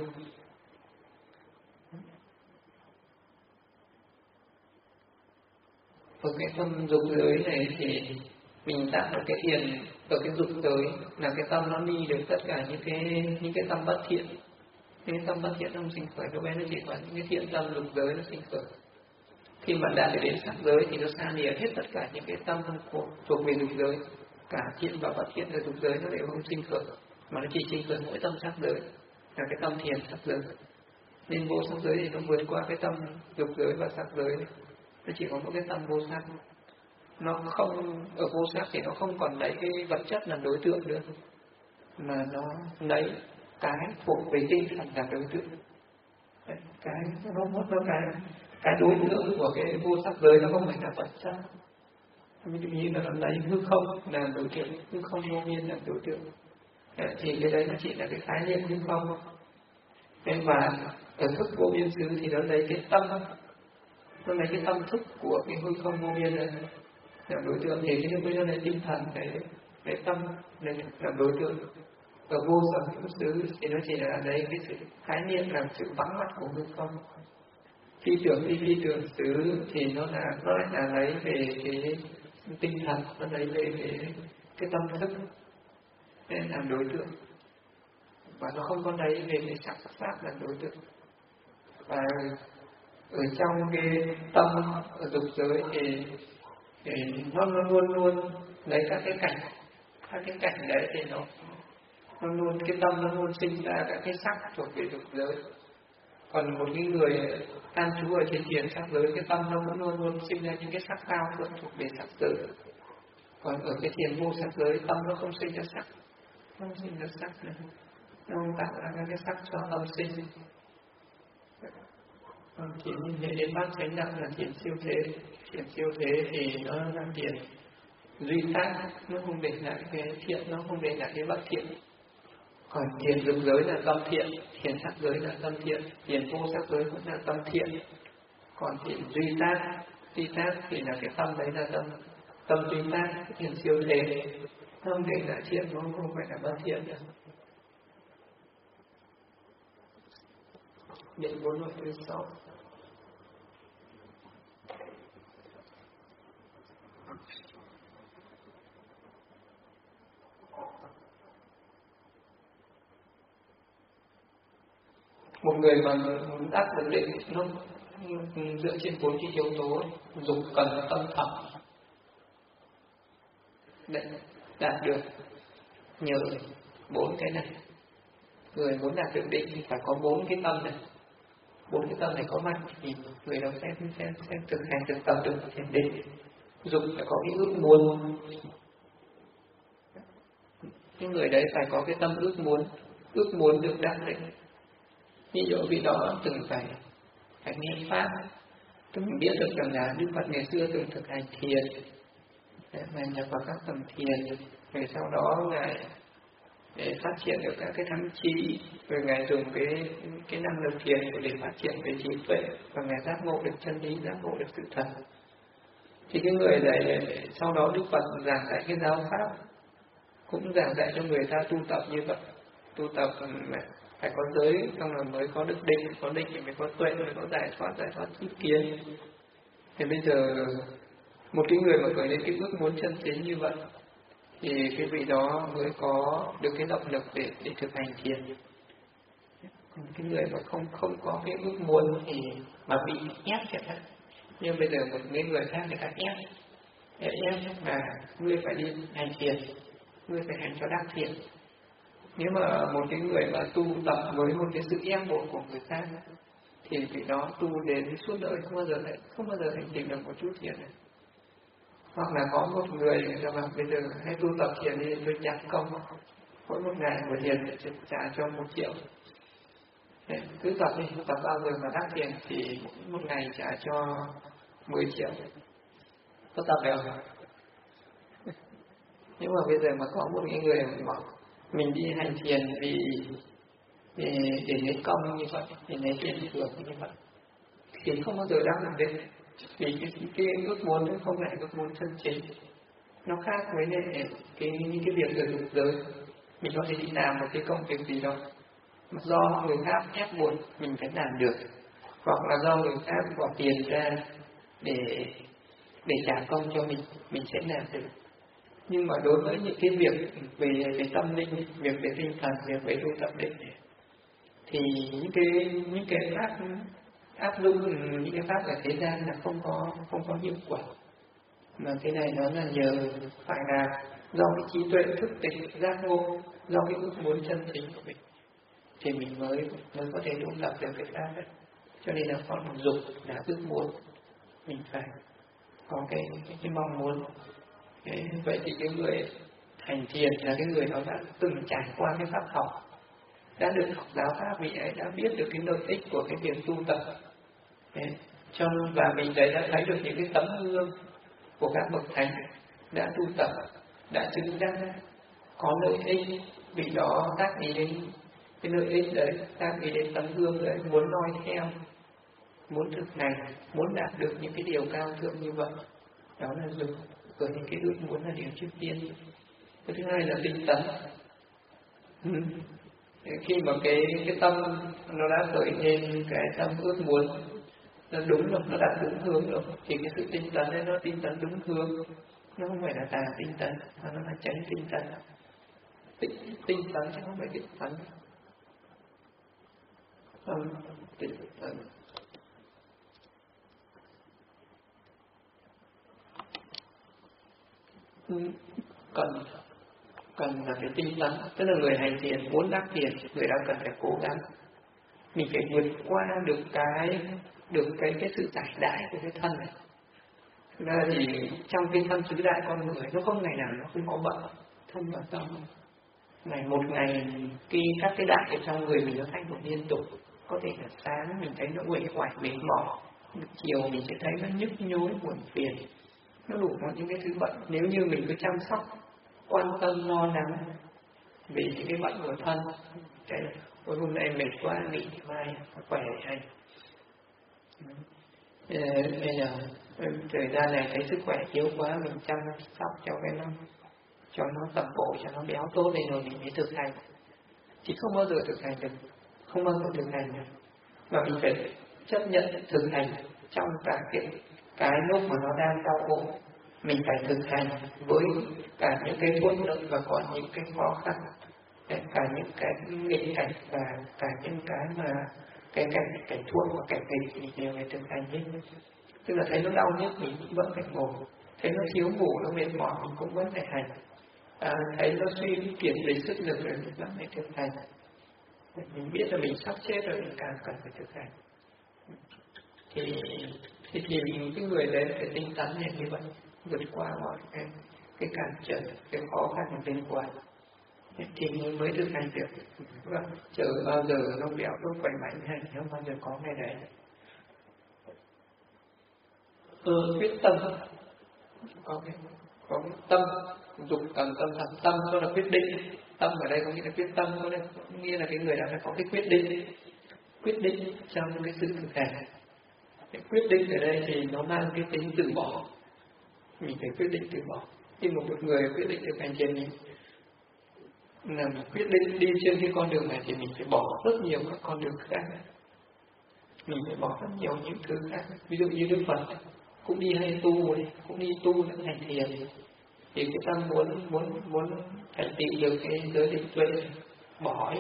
Ở cái tâm dục giới này thì mình tạo được cái thiền ở cái dục giới là cái tâm nó đi được tất cả những cái tâm bất thiện. Những cái tâm bất thiện không sinh khởi, lúc ấy nó chỉ có những cái thiện tâm dục giới nó sinh khởi. Khi mà đạt đến sắc giới thì nó xa lìa hết tất cả những cái tâm thuộc về dục giới, cả thiện và bất thiện ở dục giới nó đều không sinh khởi, mà nó chỉ sinh khởi mỗi tâm sắc giới, là cái tâm thiền sắc giới. Nên vô sắc giới thì nó vượt qua cái tâm dục giới và sắc giới này. Nó chỉ có một cái tâm vô sắc. nó không ở vô sắc thì nó không còn lấy cái vật chất làm đối tượng nữa, mà nó lấy cái thuộc về tinh thần làm đối tượng. Đấy, cái đối tượng của cái vô sắc giới nó không phải là vật chất. Ví dụ như là nó lấy hư không làm đối tượng, hư không vô biên làm đối tượng. Đấy, thì cái đấy nó chỉ là cái khái niệm hư không. Nên mà ở thức vô biên xứ thì nó lấy cái tâm, nó lấy cái tâm thức của cái hư không vô biên này làm đối tượng. Thì cái nó lấy tinh thần, cái tâm này làm đối tượng. Ở vô sở hữu xứ thì nó chỉ là lấy cái sự khái niệm làm sự vắng mặt của hư không. Phi tưởng đi phi tưởng xứ thì nó lại là lấy về cái tinh thần, nó lấy về cái tâm thức để làm đối tượng, và nó không có lấy về cái sắc pháp làm đối tượng. Và ở trong cái tâm ở dục giới thì nó luôn luôn lấy các cái cảnh đấy thì nó luôn, cái tâm nó luôn sinh ra các cái sắc thuộc về dục giới. Còn một cái người an trú ở trên thiền sắc giới, cái tâm nó vẫn luôn luôn sinh ra những cái sắc cao thượng thuộc về sắc giới. Còn ở cái thiền vô sắc giới, tâm nó không sinh ra sắc, không sinh ra sắc nữa, nó không tạo ra các cái sắc cho tâm sinh. Còn thiền như thế đến bát chánh đạo là thiền siêu thế. Thiền siêu thế thì nó là thiền duy tác, nó không để lại cái thiện, nó không để lại cái bất thiện. Còn thiền dục giới là tâm thiện, thiền sắc giới là tâm thiện, thiền vô sắc giới cũng là tâm thiện. Còn thiền duy tác thì là cái tâm đấy là tâm duy tác, thiền siêu thế, không để lại thiện, nó không phải là bất thiện nữa. Điện 4 loại thứ 6. Một người mà muốn đắc được định nó dựa trên 4 cái yếu tố dục cần tâm thầm để đạt được nhờ 4 cái này. Người muốn đạt được định thì phải có 4 cái tâm này. 4 cái tâm này có mặt thì người đó sẽ thực hành thực tập được thiền định. Dục phải có cái ước muốn, cái người đấy phải có cái tâm ước muốn được đạt định. Ví dụ vị đó từng phải nghe pháp, từng biết được rằng là Đức Phật ngày xưa từng thực hành thiền, mà nhập vào các tầng thiền, rồi sau đó ngài để phát triển được các cái thắng trí, rồi ngài dùng cái năng lực thiền để phát triển về trí tuệ, và ngài giác ngộ được chân lý, giác ngộ được sự thật. Thì cái người này sau đó Đức Phật giảng dạy cái giáo pháp, cũng giảng dạy cho người ta tu tập như vậy. Tu tập phải có giới, xong rồi mới có được định, có định thì mới có tuệ, mới có giải thoát tri kiến. Thì bây giờ một cái người mà khởi lên cái ước muốn chân chính như vậy thì cái vị đó mới có được cái động lực để thực hành thiền. Còn cái người mà không có cái ước muốn thì mà bị ép chẳng hạn. Nhưng bây giờ một người khác người ta ép mà ngươi phải đi hành thiền, ngươi phải hành cho đắc thiền. Nếu mà một cái người mà tu tập với một cái sự ép buộc của người khác thì vị đó tu đến suốt đời không bao giờ hành tìm được một chút thiền này. Hoặc là có một người cho bảo bây giờ hãy tu tập thiền đi, tôi trả công mỗi một ngày một thiền để trả cho 1 triệu. Đấy, cứ tập đi, tập bao giờ mà đắc thiền thì một ngày trả cho 10 triệu. Có tập được không? Nhưng mà bây giờ mà có một cái người mà mình đi hành thiền vì để lấy công như vậy, để lấy tiền thưởng như vậy, thì không bao giờ đắc được đến. Vì cái ước muốn nó không phải ước muốn chân chính, nó khác với những cái việc ở dục giới. Mình có thể đi làm một cái công việc gì đó mà do người khác ép buộc mình phải làm được, hoặc là do người khác bỏ tiền ra để trả công cho mình sẽ làm được. Nhưng mà đối với những cái việc về tâm linh, việc về tinh thần, việc về tu tập định thì những cái pháp áp dụng những cái pháp ở thế gian là không có hiệu quả. Mà cái này nó là nhờ phải là do cái trí tuệ thức tỉnh giác ngộ, do cái ước muốn chân chính của mình thì mình mới có thể tu tập được cái pháp đấy. Cho nên là con dục là ước muốn mình phải có cái mong muốn. Vậy thì cái người hành thiền là cái người đó đã từng trải qua cái pháp học, đã được học giáo pháp, vị ấy đã biết được cái lợi ích của cái việc tu tập. Và mình đã thấy được những cái tấm gương của các bậc thánh đã tu tập, đã chứng đắc có lợi ích, vì đó tác ý đến cái lợi ích đấy, tác ý đến tấm gương đấy, muốn noi theo, muốn thực hành, muốn đạt được những cái điều cao thượng như vậy. Đó là dùng với những cái ước muốn là điều trước tiên. Cái thứ hai là tinh tấn. Khi mà cái tâm nó đã khởi lên cái tâm ước muốn, nó đúng rồi, nó đạt đúng hướng rồi, thì cái sự tinh tấn đấy nó tinh tấn đúng hướng, nó không phải là tà tinh tấn, mà nó là chánh tinh tấn. Tinh tấn chứ không phải tinh tấn. Tinh tấn. Cần là phải tinh tấn, tức là người hành thiền muốn đắc thiền, người đó cần phải cố gắng, mình phải vượt qua được cái sự giải đãi của cái thân này. Thực ra thì trong cái thân tứ đại con người, nó không ngày nào nó không có bận, thân và tâm. Một ngày các cái đại ở trong người mình nó thay đổi liên tục. Có thể là sáng mình thấy nó uể oải mệt mỏi, chiều mình sẽ thấy nó nhức nhối buồn phiền, nó đủ mọi những cái thứ bận. Nếu như mình cứ chăm sóc, quan tâm lo lắng vì những cái bệnh của thân, ôi hôm nay mệt quá, nghỉ mai khỏe hay. Bây giờ thời gian này thấy sức khỏe yếu quá, mình chăm sóc cho nó tập bộ, cho nó béo tốt lên rồi mình mới thực hành. Thì không bao giờ thực hành được, không bao giờ thực hành được. Mà mình phải chấp nhận thực hành trong cả cái lúc mà nó đang đau ốm. Mình phải thực hành với cả những cái thuận lợi và còn những cái khó khăn, cả những cái nghịch cảnh và cả những cái mà cái cảnh thuận và cảnh nghịch mình đều phải thực hành hết. Tức là thấy nó đau nhức mình cũng vẫn phải ngồi, thấy nó thiếu ngủ, nó mệt mỏi mình cũng vẫn phải hành, thấy nó suy kiệt về sức lực rồi mình vẫn phải thực hành. Mình biết là mình sắp chết rồi mình càng cần phải thực hành. Thì cái người đấy phải tinh tấn như vậy, vượt qua mọi cái cản trở, cái khó khăn bên ngoài, thì mới thực hành được. Chờ bao giờ nó béo nó khỏe mạnh hay không bao giờ có ngày đấy. Quyết tâm, có cái tâm, dục cần tâm thành tâm, đó là quyết định. Tâm ở đây có nghĩa là quyết tâm, có nghĩa là cái người đã phải có cái quyết định trong cái sự thực hành. Cái quyết định ở đây thì nó mang cái tính từ bỏ, mình phải quyết định từ bỏ. Khi một người quyết định thực hành thiền, mình quyết định đi trên cái con đường này thì mình phải bỏ rất nhiều các con đường khác, mình phải bỏ rất nhiều những thứ khác. Ví dụ như Đức Phật cũng đi hay tu, cũng đi tu để hành thiền, thì cái tâm muốn thành tựu được cái giới định tuệ, bỏ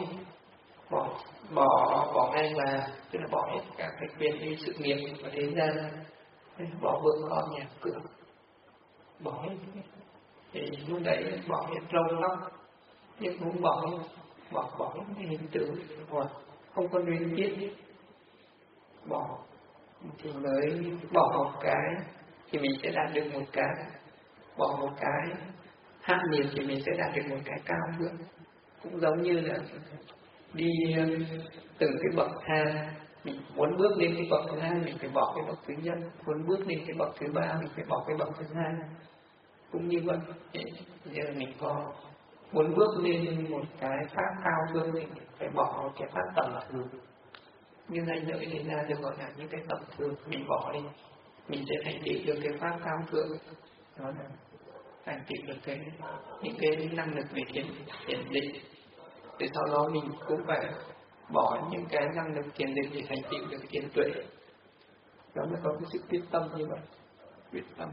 ngay mà, tức là bỏ hết cả cái quyền đi sự nghiệp và thế gian, bỏ vợ con nhà cửa, bỏ hết. Thì lúc đấy bỏ hết râu lóc, nhưng cũng bỏ hết cái hình tượng hoặc không có nguyên biết, bỏ thì mới bỏ một cái thì mình sẽ đạt được một cái, bỏ một cái hạ nhiệt thì mình sẽ đạt được một cái cao hơn. Cũng giống như là đi từng cái bậc thang, mình muốn bước lên cái bậc thứ hai mình phải bỏ cái bậc thứ nhất, muốn bước lên cái bậc thứ ba mình phải bỏ cái bậc thứ hai. Cũng như vậy, giờ mình có muốn bước lên một cái pháp cao hơn thì mình phải bỏ cái pháp tầm thường. Như này nữa thì ra được gọi là những cái tầm thường, mình bỏ đi, mình sẽ thành tựu được cái pháp cao thượng. Đó là thành tựu được những cái năng lực về thiền định. Thì sau đó mình cũng phải bỏ những cái năng lực thiền định để thành tựu được thiền tuệ. Đó mới có cái sự quyết tâm như vậy, quyết tâm.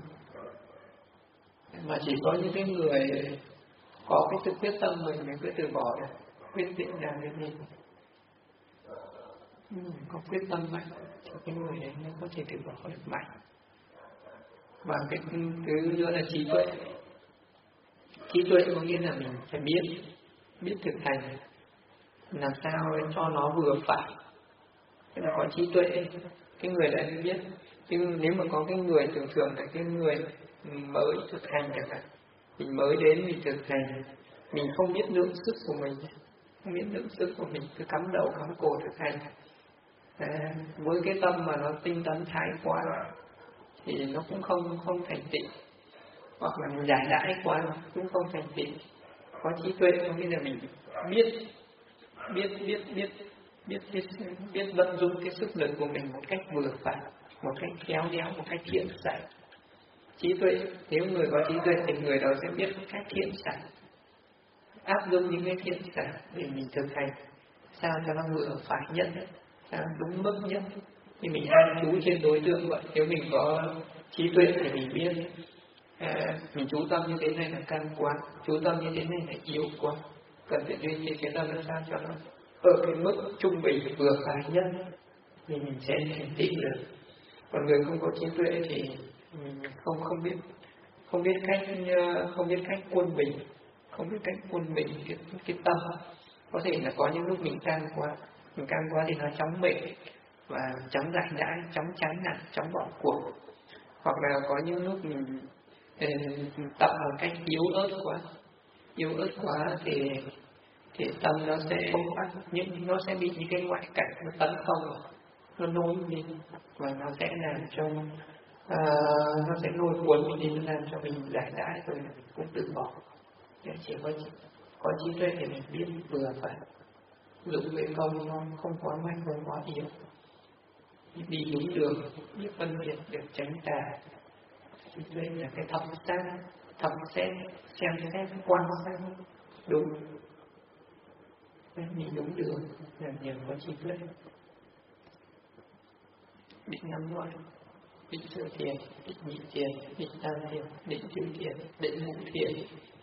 Mà chỉ có những cái người có cái sự quyết tâm mình mới cứ từ bỏ được, quyết định làm cái gì. Có quyết tâm mạnh thì cái người đấy nó có thể từ bỏ được mạnh. Và cái thứ nữa là trí tuệ. Trí tuệ có nghĩa là mình phải biết thực hành làm sao cho nó vừa phải. Tức là có trí tuệ, cái người đấy biết Nhưng nếu mà có cái người thường thường là cái người mới thực hành chẳng hạn, mình mới đến mình thực hành, mình không biết lượng sức của mình, không biết lượng sức của mình, cứ cắm đầu cắm cổ thực hành, với cái tâm mà nó tinh tấn thái quá thì nó cũng không thành tựu, hoặc là mình giải đãi quá cũng không thành tựu. Có trí tuệ có nghĩa là mình biết biết vận dụng cái sức lực của mình một cách vừa phải, một cách khéo léo, một cách thiện xảo. Trí tuệ, nếu người có trí tuệ thì người đó sẽ biết cách thiện xảo, áp dụng những cái thiện xảo để mình thực hành sao cho nó vừa phải nhất, sao đúng mức nhất. Thì mình an trú trên đối tượng vậy. Nếu mình có trí tuệ thì mình biết mình chú tâm như thế này là căng quá, chú tâm như thế này là yếu quá, cần phải duy trì cái tâm làm sao cho nó ở cái mức trung bình vừa phải nhất thì mình sẽ thành tựu được. Còn người không có trí tuệ thì mình không biết cách quân bình, không biết cách quân bình cái tâm. Có thể là có những lúc mình căng quá thì nó chóng mệt và chóng giải đãi, chóng chán nản, chóng bỏ cuộc. Hoặc là có những lúc mình tập một cách yếu ớt quá thì tâm nó sẽ nó sẽ bị những cái ngoại cảnh nó tấn công, nó nối mình và nó sẽ làm cho nó sẽ lôi cuốn mình đi, nó làm cho mình giải đãi rồi mình cũng từ bỏ. Nên chỉ có trí tuệ thì mình biết vừa phải dụng cái công nó không quá mạnh không quá yếu, đi đúng đường, biết phân biệt được tránh tà. Trí tuệ là cái thẩm xét xem xét quan sát đúng, mình đúng đường là nhờ có trí tuệ. Định 5 loại: định sơ thiền, định nhị thiền, định tam thiền, định tứ thiền, định ngũ thiền.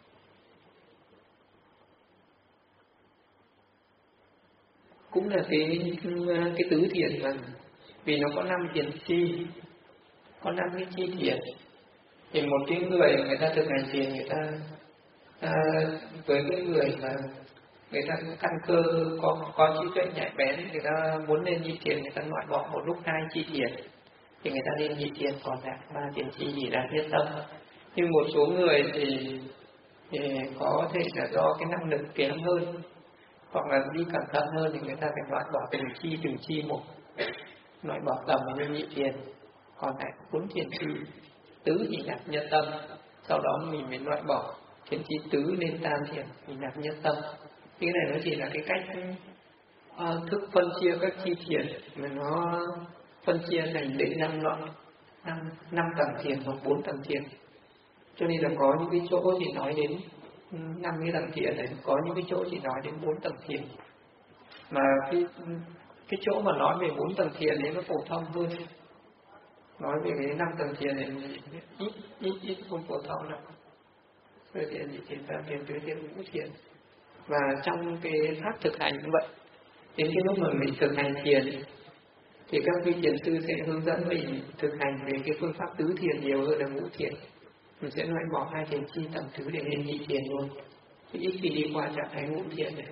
Cũng là cái tứ thiền mà, vì nó có 5 thiền chi, có 5 cái chi thiền. Thì một cái người ta thực hành thiền, người ta với cái người mà người ta căn cơ có trí tuệ nhạy bén, người ta muốn lên nhị thiền, người ta loại bỏ một lúc 2 chi thiền thì người ta lên nhị thiền, còn lại 3 thiền chi chỉ đạt nhất tâm. Nhưng một số người thì có thể là do cái năng lực kém hơn, hoặc là đi cẩn thận hơn thì người ta phải loại bỏ từng chi một, loại bỏ tầm lên nhị thiền, còn lại 4 thiền chi tứ thì đạt nhất tâm. Sau đó mình mới loại bỏ thiền chi tứ lên tam thiền thì đạt nhất tâm. Cái này nó chỉ là cái cách thức phân chia các chi thiền, mà nó phân chia thành đến 5 loại, 5 tầng thiền hoặc 4 tầng thiền. Cho nên là có những cái chỗ thì nói đến 5 cái tầng thiền này, có những cái chỗ chỉ nói đến 4 tầng thiền. Mà cái chỗ mà nói về 4 tầng thiền đấy nó phổ thông hơn. Nói về cái 5 tầng thiền này ít không phổ thông đâu. Sơ thiền, nhị thiền, tam thiền, tứ thiền, ngũ thiền. Và trong cái pháp thực hành như vậy, đến cái lúc mà mình thực hành thiền thì các vị thiền sư sẽ hướng dẫn mình thực hành về cái phương pháp tứ thiền nhiều hơn là ngũ thiền. Mình sẽ loại bỏ 2 thiền chi tầng thứ để lên nhị thiền luôn, thì ít khi đi qua trạng thái ngũ thiền này.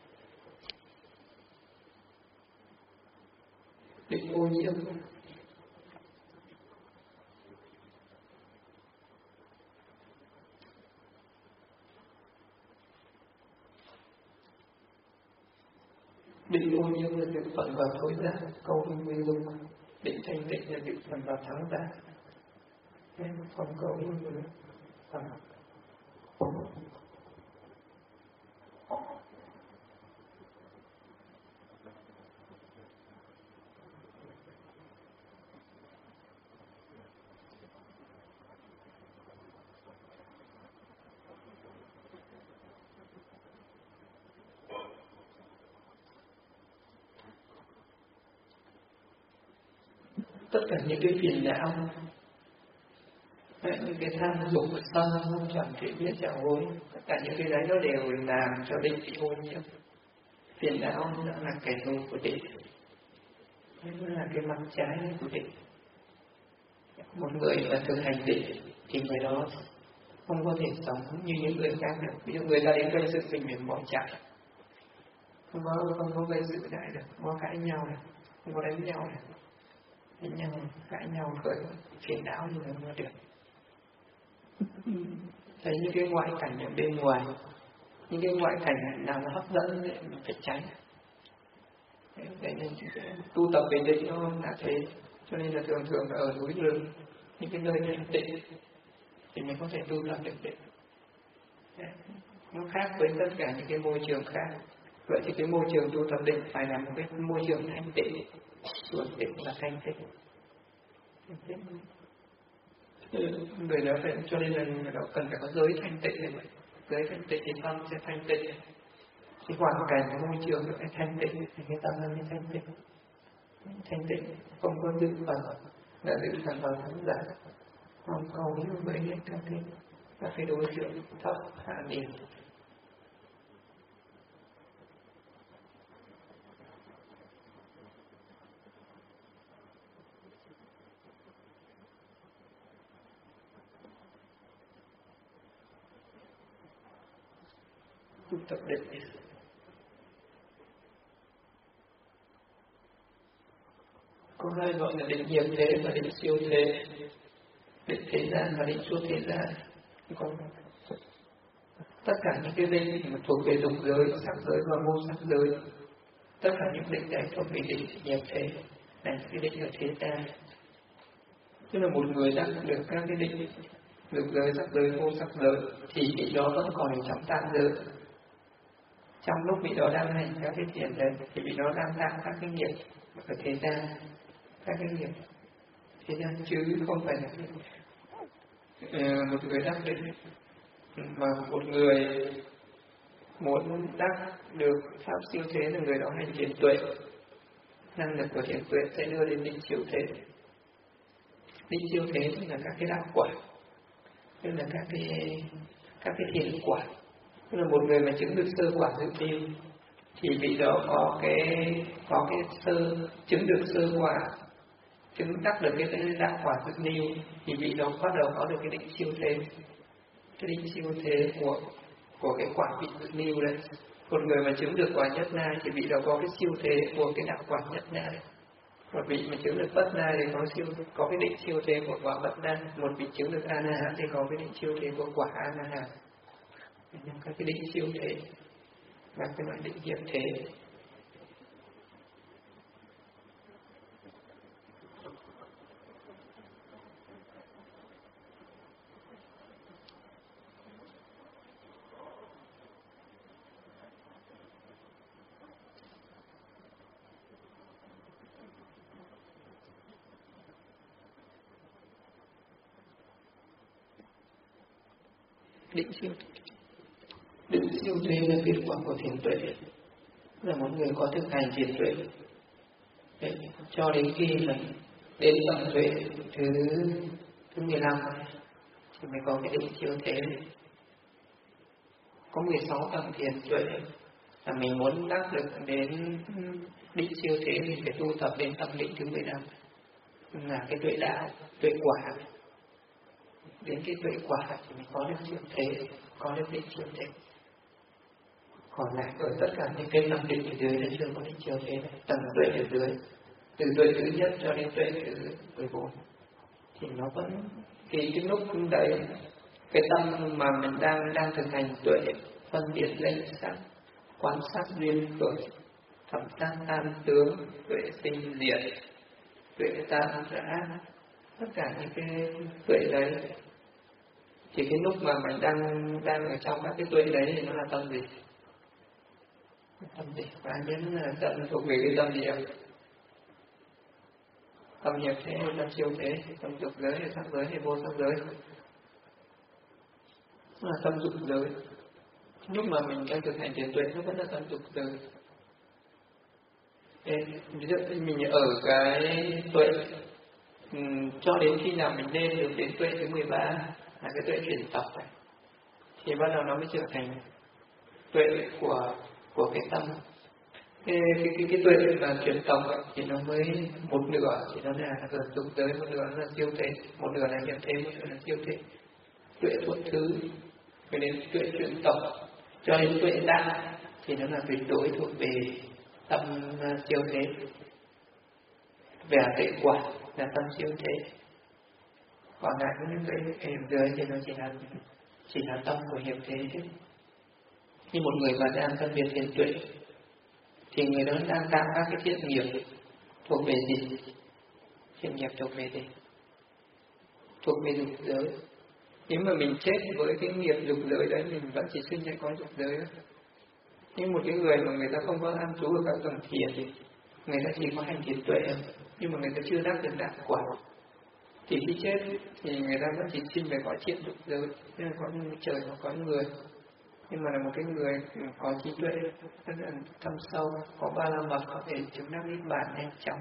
Định ô nhiễm, định ô nhiễm là định phận vào thối ra, câu hình nguyên dung. Định thanh tịnh là định phận vào thắng ra. Phòng câu hình nguyên dung. Tất cả những cái phiền não, những cái tham dục, sân, không chẳng thể biết chẳng hối, tất cả những cái đấy nó đều làm cho định bị ô nhiễm. Phiền não nó là kẻ thù của định, nó là cái mặt trái của định. Một người mà thực hành định thì người đó không có thể sống như những người khác được. Ví dụ người ta đến gây sự mình phải bỏ chạy, không có gây sự lại được, không có cãi nhau được, không có đánh nhau được. cãi nhau khởi phiền não như thế mà được. Thấy những cái ngoại cảnh ở bên ngoài, những cái ngoại cảnh nào nó hấp dẫn thì mình phải tránh. Thế nên tu tập về định nó là thế, cho nên là thường là ở núi rừng, những cái nơi thanh tịnh thì mình có thể tu tập được định. Nó khác với tất cả những cái môi trường khác. Vậy thì cái môi trường tu tập định phải là một cái môi trường thanh tịnh, thuần tịnh và thanh tịnh. Người đó phải, cho nên là nó cần phải có giới thanh tịnh này vậy. Giới thanh tịnh thì tâm sẽ thanh tịnh. Cái hoàn cảnh của môi trường nó phải thanh tịnh thì cái tâm nó mới thanh tịnh. Thanh tịnh không có dự phần, là dự phần vào thắng giả, không cầu như vậy nên các cái đối tượng thấp hạ điểm. Tu tập định có hai gọi là định hiểm thế và định siêu thế, định thế gian và định suốt thế gian. Còn tất cả những cái định mà thuộc về dục giới, sắc giới và vô sắc giới, tất cả những định này thuộc về định hiểm thế, là cái định ở thế gian. Tức là một người đã được các cái định dục giới, sắc giới, vô sắc giới thì vị đó vẫn còn ở trong tam giới. Trong lúc vị đó đang hành các cái thiền đấy thì vị đó đang tạo các cái nghiệp ở thế gian, các cái nghiệp thế gian, chứ không phải là một người đắc định. Mà một người muốn đắc được pháp siêu thế là người đó hành thiền tuệ, năng lực của thiền tuệ sẽ đưa đến định siêu thế. Định siêu thế là các cái đạo quả, tức là các cái thiền quả. Tức là một người mà chứng được sơ quả dự niu thì vị đó có cái chứng được sơ quả, chứng đắc được cái đạo quả dự niu thì vị đó bắt đầu có được cái định siêu thế. Cái định siêu thế của cái quả vị dự niu đấy. Một người mà chứng được quả nhất na thì vị đó có cái siêu thế của cái đạo quả nhất na. Một vị mà chứng được bất na thì có cái định siêu thế của quả bất na. Một vị chứng được a na hán thì có cái định siêu thế của quả a na hán. Các cái định siêu thế và cái loại định hiểm thế. Định siêu thế là kết quả của thiền tuệ, là một người có thực hành thiền tuệ đấy, cho đến khi mà đến tận tuệ thứ 15 thì mới có cái định siêu thế. Có 16 tầng thiền tuệ, là mình muốn đắc được đến định siêu thế thì phải tu tập đến tầng định thứ 15, là cái tuệ đạo, tuệ quả. Đến cái tuệ quả thì mình có được siêu thế, có được định siêu thế. Còn lại ở tất cả những cái tầng định ở dưới là chưa có định siêu thế này. Tầng tuệ ở dưới, từ tuệ thứ nhất cho đến tuệ thứ 14 thì nó vẫn cái lúc đấy, cái tâm mà mình đang thực hành tuệ, phân biệt danh sắc, quan sát duyên khởi, thẩm tác tam tướng, tuệ sinh diệt, tuệ tan rã, tất cả những cái tuệ đấy. Chỉ cái lúc mà mình đang ở trong các cái tuệ đấy thì nó là tâm gì? Tâm gì? Và biết là tâm thuộc về cái tâm gì không? Tâm hiệp thế, tâm siêu thế, tâm dục giới, sắc giới hay vô sắc giới? Nó là tâm dục giới. Lúc mà mình đang thực hành thiền tuệ nó vẫn là tâm dục giới. Ví dụ mình ở cái tuệ cho đến khi nào mình lên được đến tuệ thứ 13 là cái tuệ chuyển tập này, thì bắt đầu nó mới trở thành tuệ của cái tâm. Cái tuệ mà chuyển tập thì nó mới một nửa thì nó là ở dục giới, một nửa nó là siêu thế, một nửa là nhập thế, một nửa là siêu thế. Tuệ thuận thứ cho đến tuệ chuyển tập cho đến tuệ đa thì nó là tuyệt đối thuộc về tâm siêu thế, về tuệ quả. là tâm siêu thế. Còn lại những cái hiểm giới thì nó chỉ là tâm của hiểm thế chứ. Khi một người mà đang phân biệt thiền tuệ thì người đó đang tạo các cái thiện nghiệp thuộc về gì? Thiện nghiệp thuộc về gì? Thuộc về dục giới. Nếu mà mình chết với cái nghiệp dục giới đấy, mình vẫn chỉ sinh ra có dục giới thôi. Nhưng một cái người mà người ta không có an trú ở các tầng thiền thì người ta chỉ có hành thiền tuệ, nhưng mà người ta chưa đắc được đạo quả, thì khi chết thì người ta vẫn chỉ sinh về cõi thiện dục giới, nên là có trời hoặc có người. Nhưng mà là một cái người có trí tuệ rất là thâm sâu, có ba la mật, có thể chứng đắc niết bàn nhanh chóng.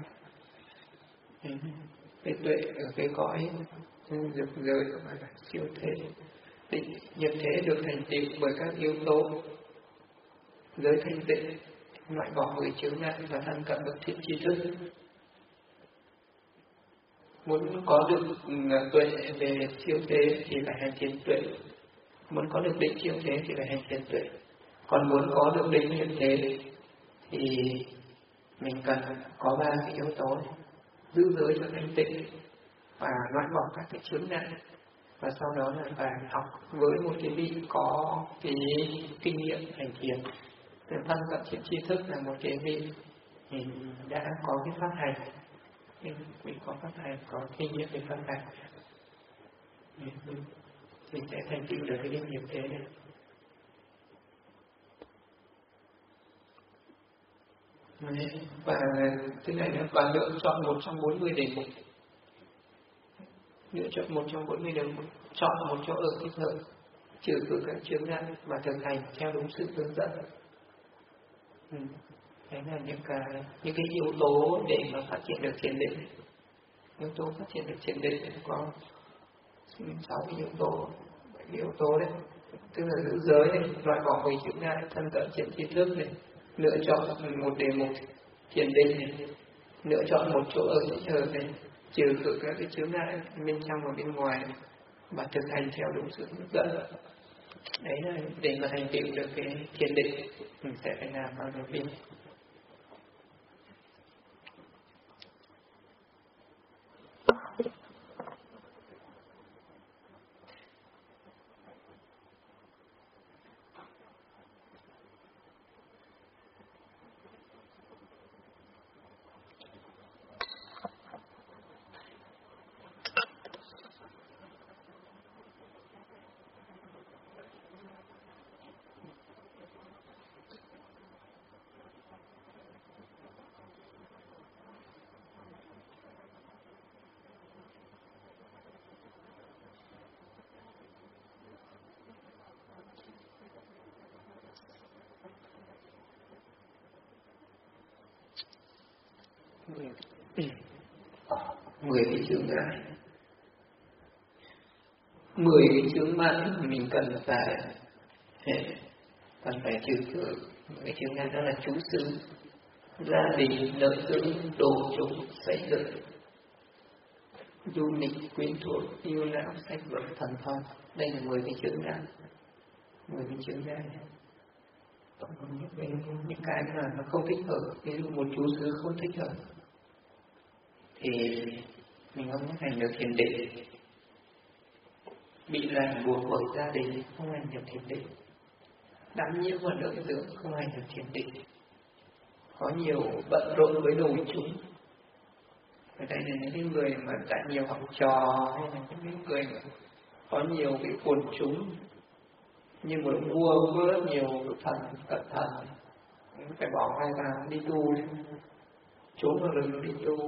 Cái tuệ ở cái cõi dục giới gọi là siêu thế. Định nhập thế được thành tựu bởi các yếu tố giới thanh tịnh, loại bỏ 10 chướng ngại và thân cận bậc thiện tri thức. Muốn có được tuệ về siêu thế thì phải hành thiền tuệ. Muốn có được định siêu thế thì phải hành thiền tuệ. Còn muốn có được định hiện thế thì mình cần có 3 cái yếu tố: giữ giới cho thanh tịnh và loại bỏ các cái chướng ngại, và sau đó là phải học với một cái vị có cái kinh nghiệm hành thiền. Thân cận thiện tri thức là một cái vị mình đã có cái pháp hành, mình có pháp hành, có kinh nghiệm về pháp hành, mình sẽ thành tựu được cái kinh nghiệm thế này. Và thế này nữa, và lựa chọn một trong 40 đề mục, lựa chọn một trong 40 đề mục, chọn một chỗ ở thích hợp, trừ khử các chướng ngại và thực hành theo đúng sự hướng dẫn. Đấy là những cái yếu tố để mà phát triển được thiền định. Yếu tố phát triển được thiền định có 6 cái yếu tố, 7 cái yếu tố đấy. Tức là giữ giới này, loại bỏ 10 chướng ngại, thân cận thiện tri thức này, lựa chọn một đề mục thiền định này, lựa chọn một chỗ ở thích hợp này, trừ khử các cái chướng ngại bên trong và bên ngoài này, và thực hành theo đúng sự hướng dẫn. Đấy là để mà thành tựu được cái thiền định mình sẽ phải làm bao nhiêu việc. Mười cái chướng ngại, 10 cái chướng ngại mình cần phải trừ khử. Cái chướng ngại đó là chú xứ, gia đình, nợ dưỡng, đồ chúng, xây dựng, du lịch, quyến thuộc, yêu lão, sách vở, thần thông. Đây là 10 cái chướng ngại. 10 cái chướng ngại. Những cái mà nó không thích hợp, ví dụ một chú xứ không thích hợp thì mình không hành được thiền định. Bị ràng buộc bởi gia đình không hành được thiền định. Đắm nhiễm vào nợ dưỡng không hành được thiền định. Có nhiều bận rộn với đồ chúng. Ở đây là những cái người mà đã nhiều học trò, hay là những cái người mà có nhiều cái quần chúng, như một vua có rất nhiều thần cận thần, phải bỏ ngay vào đi tu, trốn vào rừng đi tu.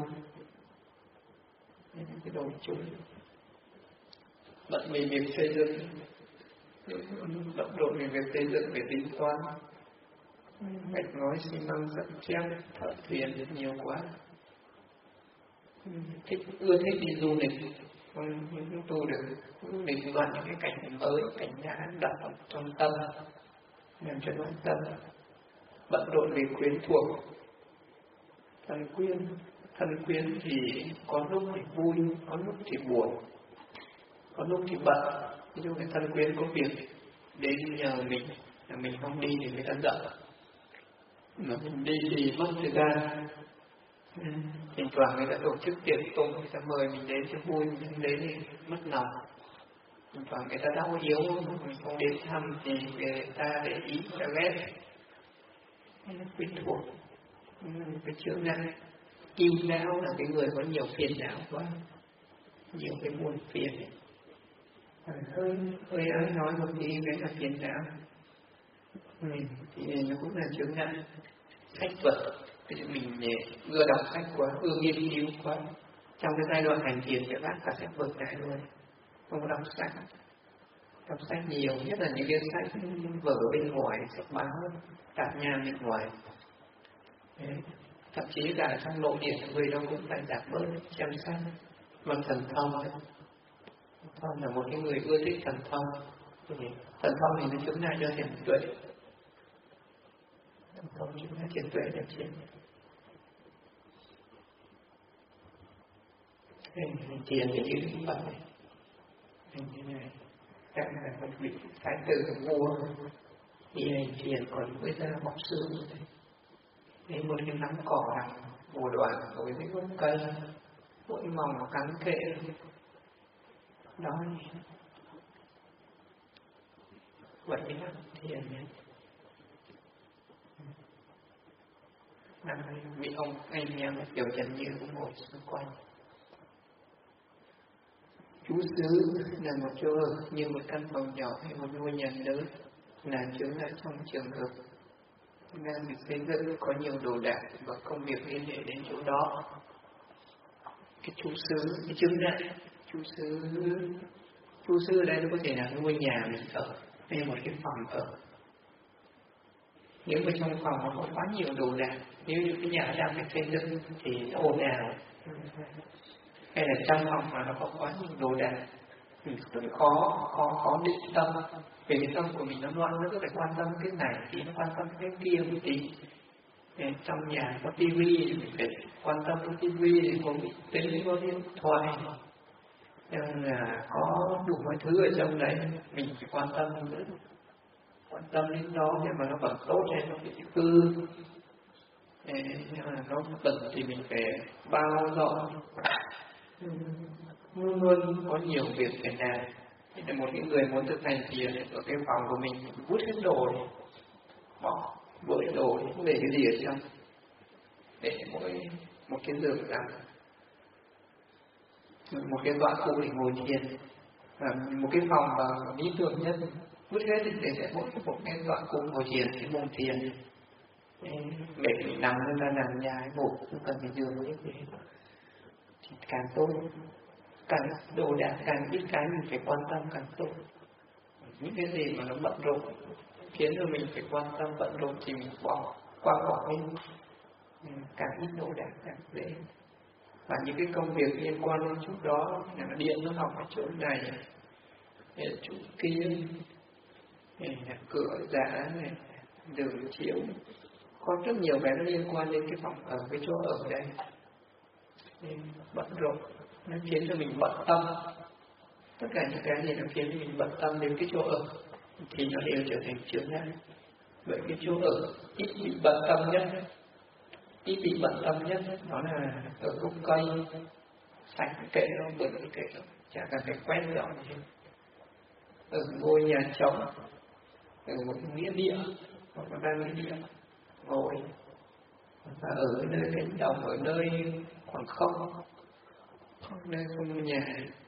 Cái đồ chúng bận vì việc xây dựng, bận rộn vì việc xây dựng, về tính toán, gạch ngói xi măng sắt thép, thợ thuyền rất nhiều quá. Ưa thích đi du lịch, không tu được. Du lịch toàn những cái cảnh mới, cảnh nhã đặt trong tâm, làm cho nó tâm. Bận rộn vì quyến thuộc, thân quyến thì có lúc thì vui, có lúc thì buồn, có lúc thì bận. Ví dụ cái thân quyến có việc đến nhờ mình, mà mình không đi thì người ta giận, mà mình đi thì mất thời gian, Thỉnh thoảng người ta tổ chức tiệc tùng, người ta mời mình đến cho vui, mình không đến thì mất lòng. Thỉnh thoảng người ta đau yếu, mình không đến thăm thì người ta để ý, người ta ghét. Nó quen thuộc, cái chướng ngại. Kim não là cái người có nhiều phiền não quá, nhiều cái buồn phiền. Hơi ai nói một tí cái là phiền não. Thì nó cũng là chướng ngại. Sách vở, mình ưa đọc sách quá, ưa nghiên cứu quá. Trong cái giai đoạn hành thiền phải vác cả sách vở lại luôn, không có đọc sách. Đọc sách nhiều, nhất là những cái sách vở bên ngoài, sách báo, tạp nham bên ngoài. Đấy. Thậm chí cả trong nội địa người đó cũng phải giảm bớt xem sách. Bằng thần thông ấy. Thần thông là một cái người ưa thích thần thông. Thần thông thì nó chứng lại cho thiền tuệ. Thần thông chứng lại thiền tuệ đẹp trên. Thiền thì như những bậc này. Như thế này. Các là một vị thái tử vua. Đi hành thiền còn với ra bọc xương như thế. Đến một cái nắm cỏ đằng mùa đoạn đối với gốc cây, mỗi mỏng nó cắn kệ đó vậy đó thiền nhé. Năm nay vị ông anh em Tiểu Trần Như cũng ngồi xung quanh. Chú xứ là một chỗ ở như một căn phòng nhỏ hay một ngôi nhà lớn, là chướng ngại trong trường hợp đang được xây dựng có nhiều đồ đạc và công việc liên hệ đến chỗ đó. Cái chú xứ, cái chướng ngại, chú xứ ở đây nó có thể là ngôi nhà mình ở hay một cái phòng ở. Nếu mà trong phòng nó có quá nhiều đồ đạc, nếu như cái nhà đang được xây dựng thì nó ồn ào, hay là trong phòng mà nó có quá nhiều đồ đạc, mình rất khó định tâm. Vì cái tâm của mình nó loạn, nó cứ phải quan tâm cái này thì nó quan tâm cái kia một tí. Trong nhà có tivi thì mình phải quan tâm đến tivi, thì có bị tính, có điện thoại, nên là có đủ mọi thứ ở trong đấy, mình phải quan tâm nữa. Quan tâm đến nó nhưng mà nó vẫn tốt hay nó bị hư. Nhưng mà nó bẩn thì mình phải bao dọn. Luôn luôn có nhiều việc phải làm. Thì là một cái người muốn thực hành thiền ở cái phòng của mình vút hết đồ đi, bỏ vội đồ đi, không để cái gì ở trong, để một cái giường nằm, một cái tọa cụ để ngồi thiền, và một cái phòng mà lý tưởng nhất vút hết thì để sẽ một cái tọa cụ ngồi thiền, cái môn thiền, để mình nằm lên là nằm nhà ngủ, không cần cái giường như thế thì càng tốt. Càng đồ đạc càng ít cái mình phải quan tâm càng tốt. Những cái gì mà nó bận rộn khiến cho mình phải quan tâm bận rộn thì mình bỏ đi. Càng ít đồ đạc càng dễ. Và những cái công việc liên quan đến chỗ đó, là điện nó học ở chỗ này, chỗ kia, cửa giá này, đường chiếu, có rất nhiều cái nó liên quan đến cái phòng ở, cái chỗ ở đây. Bận rộn nó khiến cho mình bận tâm. Tất cả những cái gì nó khiến cho mình bận tâm đến cái chỗ ở thì nó đều trở thành chướng ngại. Vậy cái chỗ ở ít bị bận tâm nhất, đó là ở gốc cây, sạch kệ nó, bẩn kệ nó, chả cần phải quét dọn gì. Ở ngôi nhà trống, ở một nghĩa địa hoặc là đang nghĩa địa ngồi, và ở nơi cánh đồng, ở nơi khoảng không, nơi không nhà,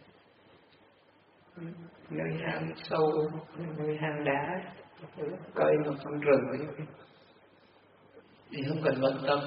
nơi hang sâu, nơi hang đá, cây mà trong rừng ấy, thì không cần bận tâm.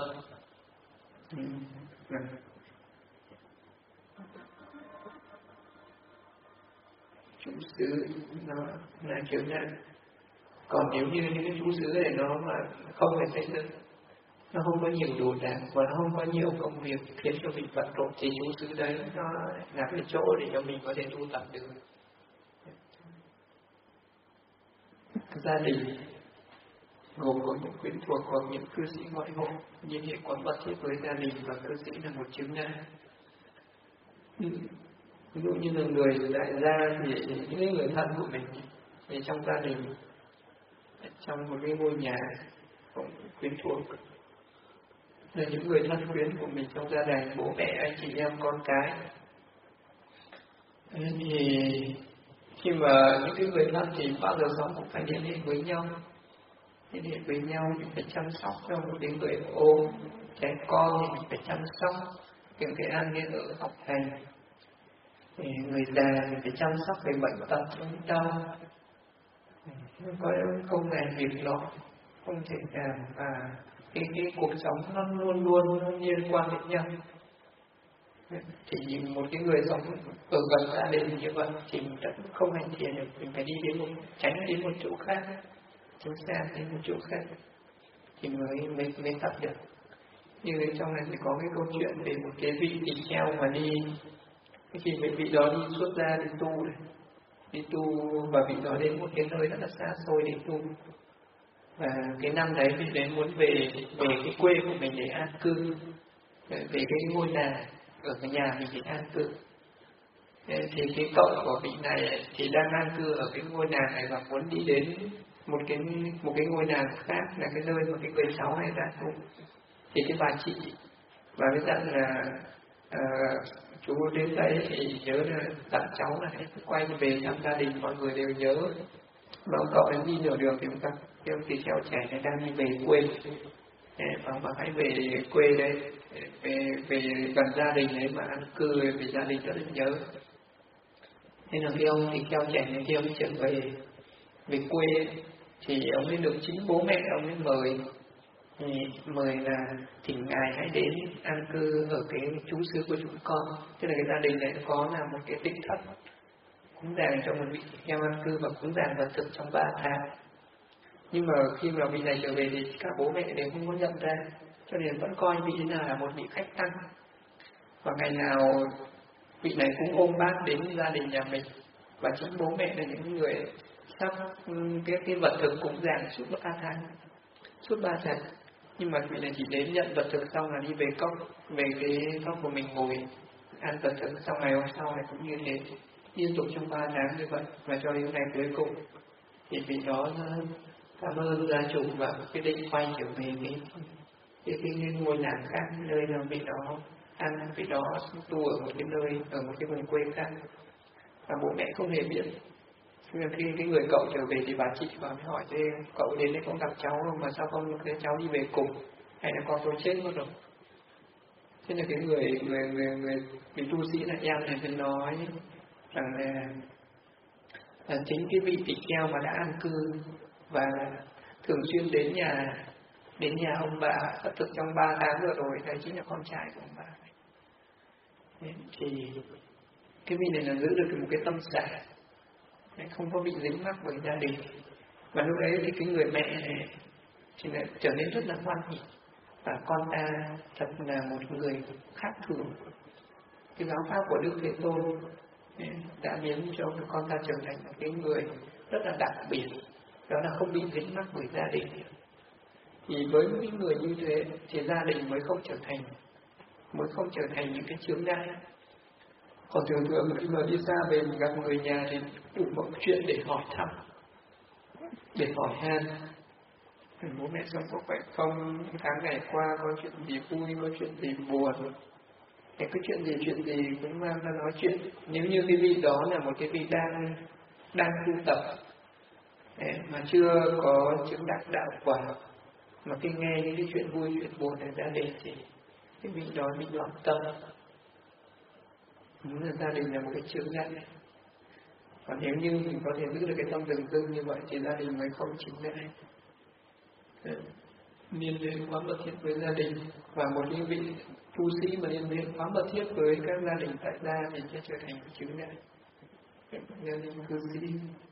Chú xứ nó là chướng ngại. Còn nếu như những cái chú xứ này nó mà không phải xây dựng, nó không có nhiều đồ đạc và nó không có nhiều công việc khiến cho mình bận rộn, thì chú xứ đấy nó là cái chỗ để cho mình có thể tu tập được. Gia đình gồm có những quyến thuộc hoặc những cư sĩ ngoại hộ, nhưng hiện quán vật thiết với gia đình và cư sĩ là một chướng ngại. Ví dụ như là người đại gia thì những người thân của mình thì trong gia đình, trong một cái ngôi nhà cũng quyến thuộc, là những người thân quyến của mình trong gia đình, bố mẹ, anh chị em, con cái. Thế thì khi mà những cái người thân thì bao giờ sống cũng phải liên hệ với nhau, liên hệ với nhau mình phải chăm sóc cho một cái người ốm, trẻ con thì mình phải chăm sóc, những cái ăn nên ở học hành. Thì người già thì phải chăm sóc về bệnh tật ốm đau, có không làm việc đó không thể làm, và cái cuộc sống nó luôn luôn liên quan đến nhau. Thì một cái người sống ở gần gia đình như vậy thì mình đã không hành thiền được, mình phải đi đến tránh đến một chỗ khác, tránh xa đến một chỗ khác thì mới tập được. Như trong này thì có cái câu chuyện về một cái vị tỳ kheo mà đi, khi mấy vị đó đi xuất gia đi tu, và vị đó đến một cái nơi rất là xa xôi để tu. Và cái năm đấy vị đấy muốn về cái quê của mình để an cư, về cái ngôi làng ở cái nhà mình để an cư. Thì cái cậu của vị này thì đang an cư ở cái ngôi làng này và muốn đi đến một cái ngôi làng khác, là cái nơi mà cái người cháu này đã tu. Thì cái bà chị mới dặn là chú đến đây thì nhớ là dặn cháu là hãy quay về thăm gia đình, mọi người đều nhớ. Mà ông cậu đến đi nửa đường thì ông tỳ kheo trẻ này đang đi về quê, và hãy về quê đây, về gần gia đình đấy mà ăn cư, về gia đình rất là nhớ. Nên là khi ông tỳ kheo trẻ này, khi ông trở về quê thì ông ấy được chính bố mẹ ông ấy mời là thỉnh ngài hãy đến an cư ở cái trú xứ của chúng con. Tức là cái gia đình này có là một cái tịnh thất cúng dường cho một vị tỳ kheo an cư và cúng dường vật thực trong 3 tháng. Nhưng mà khi mà vị này trở về thì các bố mẹ đều không có nhận ra, cho nên vẫn coi vị này là một vị khách tăng. Và ngày nào vị này cũng ôm bát đến gia đình nhà mình, và chính bố mẹ là những người sắp cái vật thực cúng dường suốt 3 tháng. Nhưng mà vị này chỉ đến nhận vật thực xong là đi về cái cốc của mình ngồi ăn vật thực, xong ngày hôm sau này cũng như thế, liên tục trong 3 tháng như vậy. Và cho đến ngày cuối cùng thì vị đó cảm ơn gia chủ và quyết định quay trở về cái ngôi làng khác, nơi mà vị đó tu ở một cái vùng quê khác, và bố mẹ không hề biết. Nên khi cái người cậu trở về thì bà chị vào mới hỏi: thế cậu đến đây không gặp cháu không, mà sao không thấy cháu đi về cùng, hay là con tôi chết mất rồi? Thế là cái người tu sĩ là em này mới nói rằng là chính cái vị tỳ kheo mà đã an cư và thường xuyên đến nhà ông bà Phật thực trong 3 tháng vừa rồi, đấy chính là con trai của ông bà. Thì cái vị này là giữ được một cái tâm xả, không có bị dính mắc bởi gia đình. Và lúc đấy thì cái người mẹ này thì lại trở nên rất là hoan hỉ, và con ta thật là một người khác thường. Cái giáo pháp của Đức Thế Tôn đã biến cho con ta trở thành một cái người rất là đặc biệt, đó là không bị dính mắc bởi gia đình. Thì với những người như thế thì gia đình mới không trở thành những cái chướng ngại. Còn thường khi mà đi xa về mình gặp người nhà thì đủ mọi chuyện để hỏi thăm, để hỏi han bố mẹ sống có khỏe không, tháng ngày qua có chuyện gì vui, có chuyện gì buồn, cái chuyện gì cũng mang ra nói chuyện. Nếu như cái vị đó là một cái vị đang tu tập mà chưa có chứng đắc đạo quả, mà khi nghe những cái chuyện vui chuyện buồn ở gia đình thì cái vị đó bị loạn tâm. Đúng là gia đình là một cái chướng ngại. Còn nếu như mình có thể giữ được cái tâm dừng dưng như vậy thì gia đình mới không chướng ngại. Liên hệ quá mật thiết với gia đình, và một cái vị tu sĩ mà liên hệ quá mật thiết với các gia đình tại gia thì sẽ trở thành cái chướng ngại. Gia đình cư sĩ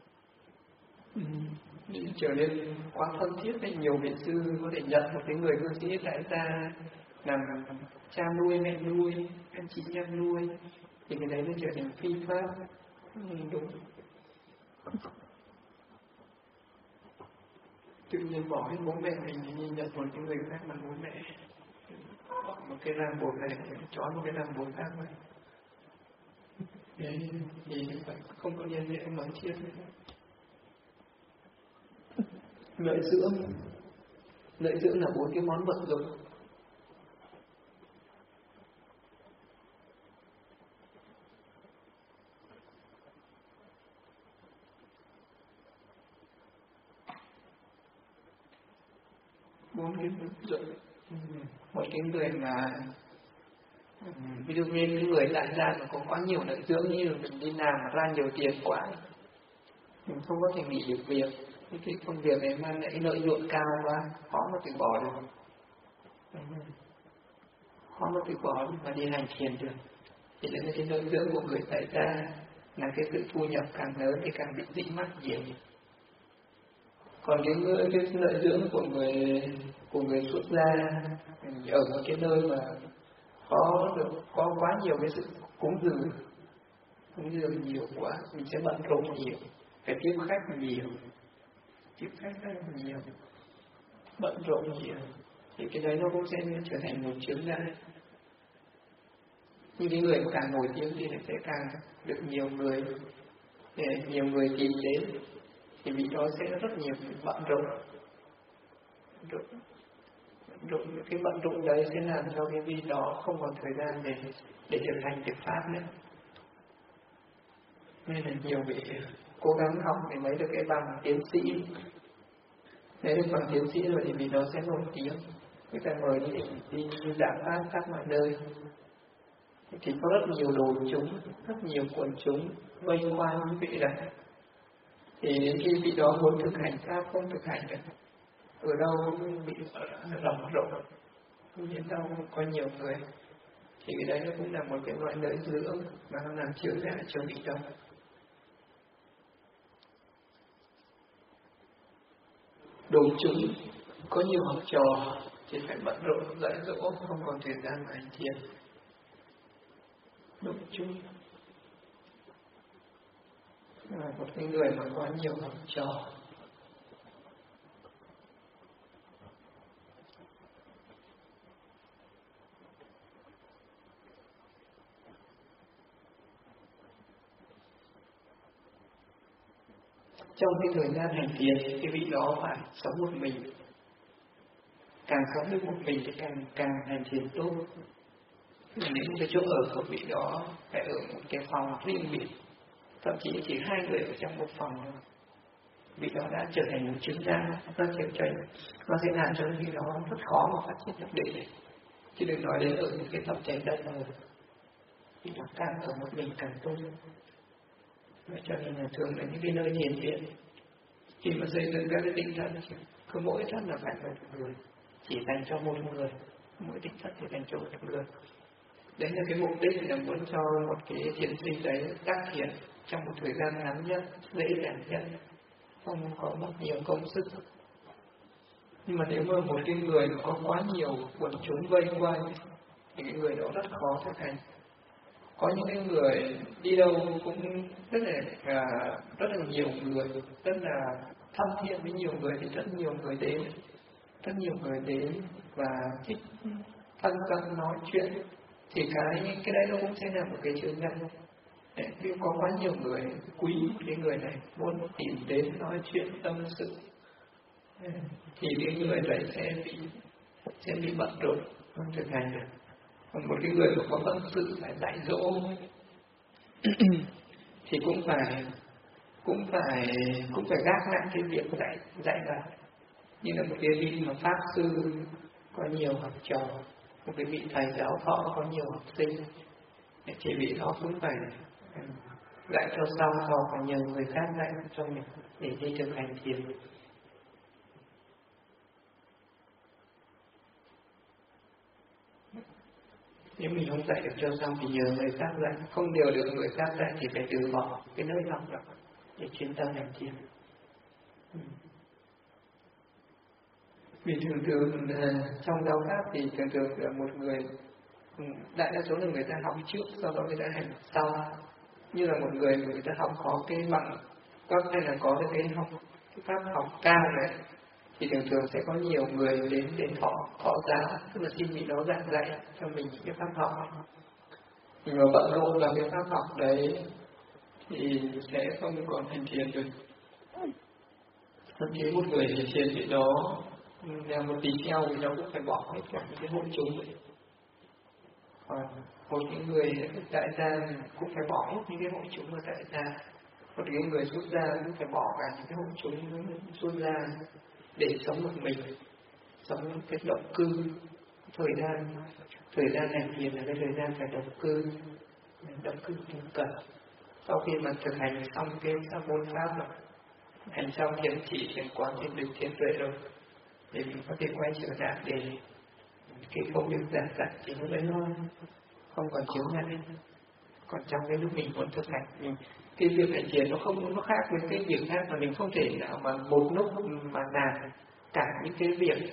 trở nên quá thân thiết với nhiều vị sư có thể nhận một cái người cư sĩ tại gia làm cha nuôi, mẹ nuôi, anh chị em nuôi, thì cái đấy nó trở thành phi pháp. Đúng. Tự nhiên bỏ hết bố mẹ mình thì nhận một cái người khác là bố mẹ, bỏ một cái ràng buộc này trói một cái ràng buộc khác vậy. Đấy thì không có liên hệ nói thiết nữa. Lợi dưỡng là 4 cái món vận dụng. 4 cái rồi. Một cái người mà ví dụ như cái người đại gia mà có quá nhiều lợi dưỡng, như là mình đi làm mà ra nhiều tiền quá, mình không có thể nghỉ được việc, cái công việc này mang lại lợi nhuận cao quá, khó mà từ bỏ được, khó mà từ bỏ mà đi hành thiền được. Thì đến cái lợi dưỡng của người tại gia là cái sự thu nhập càng lớn thì càng bị dính mắc nhiều. Còn cái lợi dưỡng của người xuất gia ở một cái nơi mà có quá nhiều cái sự cúng dường nhiều quá, mình sẽ bận rộn nhiều, phải tiếp khách nhiều, bận rộn nhiều, thì cái đấy nó cũng sẽ trở thành một chướng ngại. Nhưng cái người mà càng nổi tiếng thì sẽ càng được nhiều người tìm đến, thì vì đó sẽ rất nhiều bận rộn. Cái bận rộn đấy sẽ làm cho cái vị đó không còn thời gian để thực hành Phật pháp nữa. Nên là nhiều vị cố gắng học để lấy được cái bằng tiến sĩ. Lấy được bằng tiến sĩ rồi thì vị đó sẽ nổi tiếng, người ta mời đi giảng pháp khắp mọi nơi. Thì có rất nhiều đồn chúng, rất nhiều quần chúng vây quanh những vị này. Thì đến khi vị đó muốn thực hành pháp không thực hành được, ở đâu cũng bị rầm rộ, đến đâu cũng có nhiều người, thì cái đấy nó cũng là một cái loại lợi dưỡng mà nó làm chướng ngại cho vị đó. Đồn chúng có nhiều học trò thì phải bận rộn dạy dỗ, không còn thời gian mà hành thiền. Đồn chúng là một cái người mà có nhiều học trò. Trong cái thời gian hành thiền, cái vị đó phải sống một mình. Càng sống được một mình thì càng hành thiền tốt. Nếu cái chỗ ở của vị đó phải ở một cái phòng riêng biệt, thậm chí chỉ 2 người ở trong một phòng thôi, vị đó đã trở thành một chuyên gia, nó sẽ làm cho vị đó rất khó mà phát triển được đệ. Chứ đừng nói đến ở những cái tập trái đất rồi, thì nó càng ở một mình càng tốt. Vậy cho nên là thường là những cái nơi thiền viện, khi mà xây dựng các cái tinh thần, cứ mỗi thất là phải một người, chỉ dành cho một người, mỗi tinh thất thì dành cho một người. Đấy là cái mục đích là muốn cho một cái thiền sinh đấy tác thiền trong một thời gian ngắn nhất, dễ dàng nhất, không có mất nhiều công sức. Nhưng mà nếu mà một cái người mà có quá nhiều quần chúng vây quanh thì cái người đó rất khó thực hành. Có những cái người đi đâu cũng rất là nhiều người, rất là thân thiện với nhiều người, thì rất nhiều người đến và thích thân cận nói chuyện, thì cái đấy nó cũng sẽ là một cái chướng ngại. Nếu có quá nhiều người quý cái người này, muốn tìm đến nói chuyện tâm sự, thì cái người đấy sẽ bị bận rộn, không thực hành được. Còn một cái người mà có tâm sự phải dạy dỗ thì cũng phải gác lại cái việc dạy lại. Như là một cái vị mà pháp sư có nhiều học trò, một cái vị thầy giáo thọ có nhiều học sinh, thì vị đó cũng phải dạy cho xong hoặc là nhờ người khác dạy cho mình để đi thực hành thiền. Nếu mình không dạy được cho xong thì nhờ người khác dạy, không điều được người khác dạy thì phải từ bỏ cái nơi học đó để chuyên tâm hành thiền. Vì thường trong giáo pháp thì thường là một người, đại đa số là người ta học trước, sau đó người ta hành sau. Như là một người ta học có cái bằng cấp hay là có cái pháp học cao này, thì thường sẽ có nhiều người đến thọ giáo, tức là xin vị đó dạy cho mình những cái pháp học. Nhưng mà bận rộn làm cái pháp học đấy thì sẽ không còn hành thiền được. Thậm chí một người hành thiền vị đó là một tỳ kheo thì nó cũng phải bỏ hết cả những cái hội chúng. Còn một những người tại gia cũng phải bỏ hết những cái hội chúng ở tại gia. Một cái người xuất gia cũng phải bỏ cả những cái hội chúng xuất gia để sống một mình. sống cái động cư. Thời gian hành thiền là cái thời gian phải động cư tinh cần. Sau khi mà thực hành xong cái môn pháp rồi, hành xong thiền chỉ, thiền quán, thiền định, thiền tuệ rồi, thì mình có thể quay trở lại để cái công việc giảng dạy thì lúc đấy nó không còn chướng ngại. Còn trong cái lúc mình muốn thực hành, cái việc hành thiền nó khác với cái việc khác, mà mình không thể nào mà một lúc mà làm cả những cái việc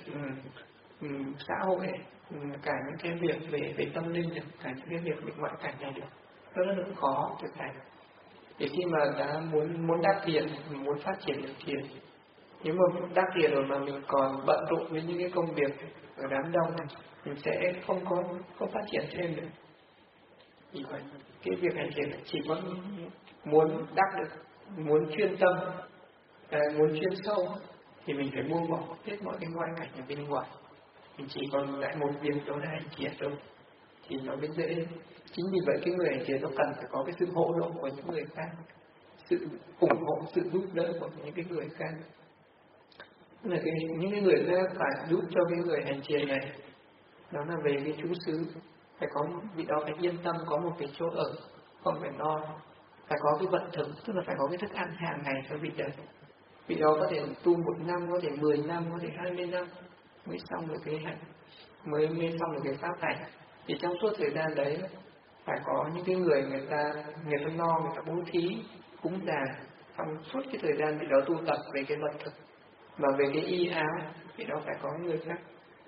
xã hội, cả những cái việc về tâm linh được, cả những cái việc về ngoại cảnh này được, nó rất là khó thực hành. Thì khi mà đã muốn đắc thiền, muốn phát triển được thiền, nếu mà đắc thiền rồi mà mình còn bận rộn với những cái công việc ở đám đông này, mình sẽ không phát triển thêm được. Vì vậy cái việc hành thiền chỉ có muốn đắc được, muốn chuyên tâm, muốn chuyên sâu thì mình phải buông bỏ hết mọi cái ngoại cảnh ở bên ngoài. Mình chỉ còn lại một việc đó là hành thiền thôi, thì nó mới dễ. Chính vì vậy cái người hành thiền nó cần phải có cái sự hỗ trợ của những người khác, sự ủng hộ, sự giúp đỡ của những cái người khác. Là những cái người khác phải giúp cho cái người hành thiền này, đó là về cái trú xứ, phải có vị đó phải yên tâm có một cái chỗ ở, không phải no, phải có cái vận thực, tức là phải có cái thức ăn hàng ngày cho vị đấy. Vị đó có thể tu 1 năm, có thể 10 năm, có thể 20 năm mới xong được cái hành, mới xong được cái pháp hành. Thì trong suốt thời gian đấy phải có những cái người ta no, người ta bố thí, cúng dường. Trong suốt cái thời gian vị đó tu tập về cái vận thực và về cái y áo, vị đó phải có người khác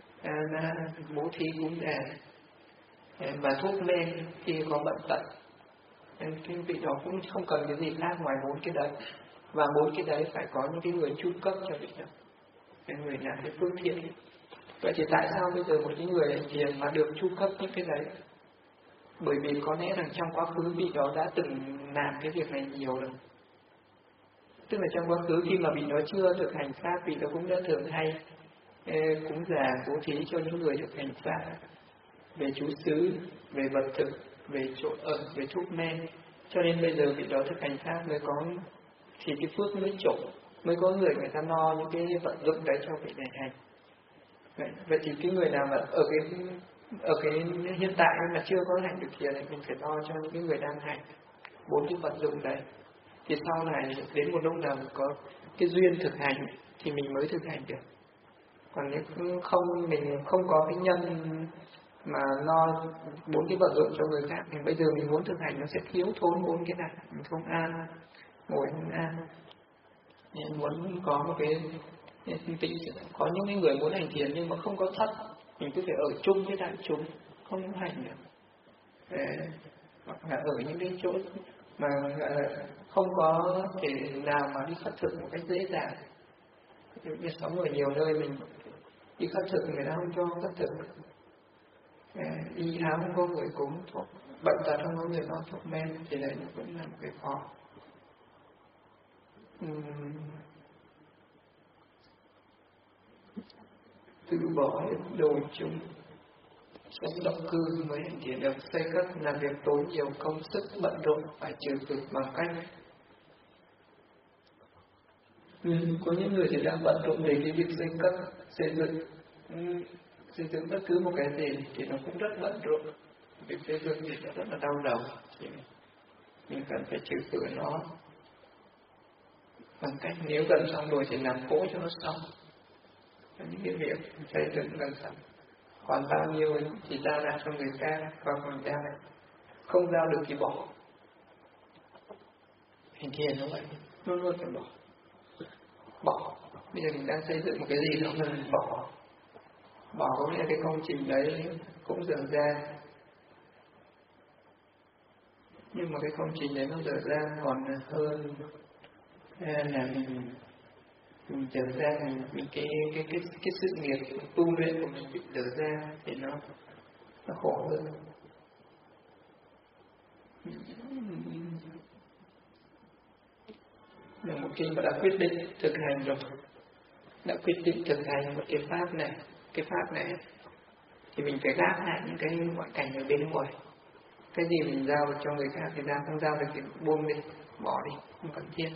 bố thí cúng dường và thuốc men khi có bệnh tật. Cái vị đó cũng không cần cái gì khác ngoài 4 cái đấy, và 4 cái đấy phải có những cái người chu cấp cho vị đó, cái người làm cái phương tiện. Vậy thì tại sao bây giờ một cái người hành thiền mà được chu cấp những cái đấy? Bởi vì có lẽ rằng trong quá khứ vị đó đã từng làm cái việc này nhiều rồi. Tức là trong quá khứ khi mà vị đó chưa được hành pháp, vị đó cũng đã thường hay cúng dường bố thí cho những người được hành pháp, về trú xứ, về vật thực, về chỗ ở, về thuốc men. Cho nên bây giờ vị đó thực hành pháp mới có, thì cái phước mới trổ, mới có người ta no những cái vận dụng đấy cho vị này hành. Vậy thì cái người nào mà ở cái hiện tại mà chưa có hành được thiền này, mình phải lo cho những cái người đang hành 4 cái vận dụng đấy. Thì sau này đến một lúc nào có cái duyên thực hành thì mình mới thực hành được. Còn nếu không, mình không có cái nhân mà lo 4 cái vận dụng cho người khác, thì bây giờ mình muốn thực hành nó sẽ thiếu thốn 4 cái này, mình không an, ngồi không an. Nên muốn có một cái có những cái người muốn hành thiền nhưng mà không có thất, mình cứ phải ở chung với đại chúng, không hành được. Hoặc là ở những cái chỗ mà không có thể nào mà đi khất thực một cách dễ dàng. Ví dụ như sống ở nhiều nơi mình đi khất thực người ta không cho khất thực, y áo không có người cúng, thuốc bệnh tật không có người lo thuốc men, thì đấy cũng là một cái khó. Từ bỏ đồ chung, sống động cư mới hành thiền được. Xây cất là việc tốn nhiều công sức bận rộn, phải trừ cực bằng cách có những người thì đang bận rộn về cái việc xây cất, xây dựng bất cứ một cái gì thì nó cũng rất bận rộn. Việc xây dựng thì nó rất là đau đầu, thì mình cần phải trừ khử nó bằng cách nếu gần xong rồi thì làm cỗ cho nó xong. Những cái việc xây dựng gần xong, còn bao nhiêu thì giao lại cho người khác, còn giao lại không giao được thì bỏ. Hành thiền nó vậy, luôn luôn phải bỏ. Bây giờ mình đang xây dựng một cái gì đó mình bỏ có nghĩa là cái công trình đấy cũng dở ra, nhưng mà cái công trình đấy nó dở ra còn hơn là mình dở ra mình cái sự nghiệp tu luyện của mình bị dở ra thì nó khổ hơn. Là một khi mà đã quyết định thực hành rồi, đã quyết định thực hành một cái pháp này thì mình phải gác lại những cái ngoại cảnh ở bên ngoài. Cái gì mình giao cho người khác thì giao, không giao được thì buông đi, bỏ đi, không cần thiết.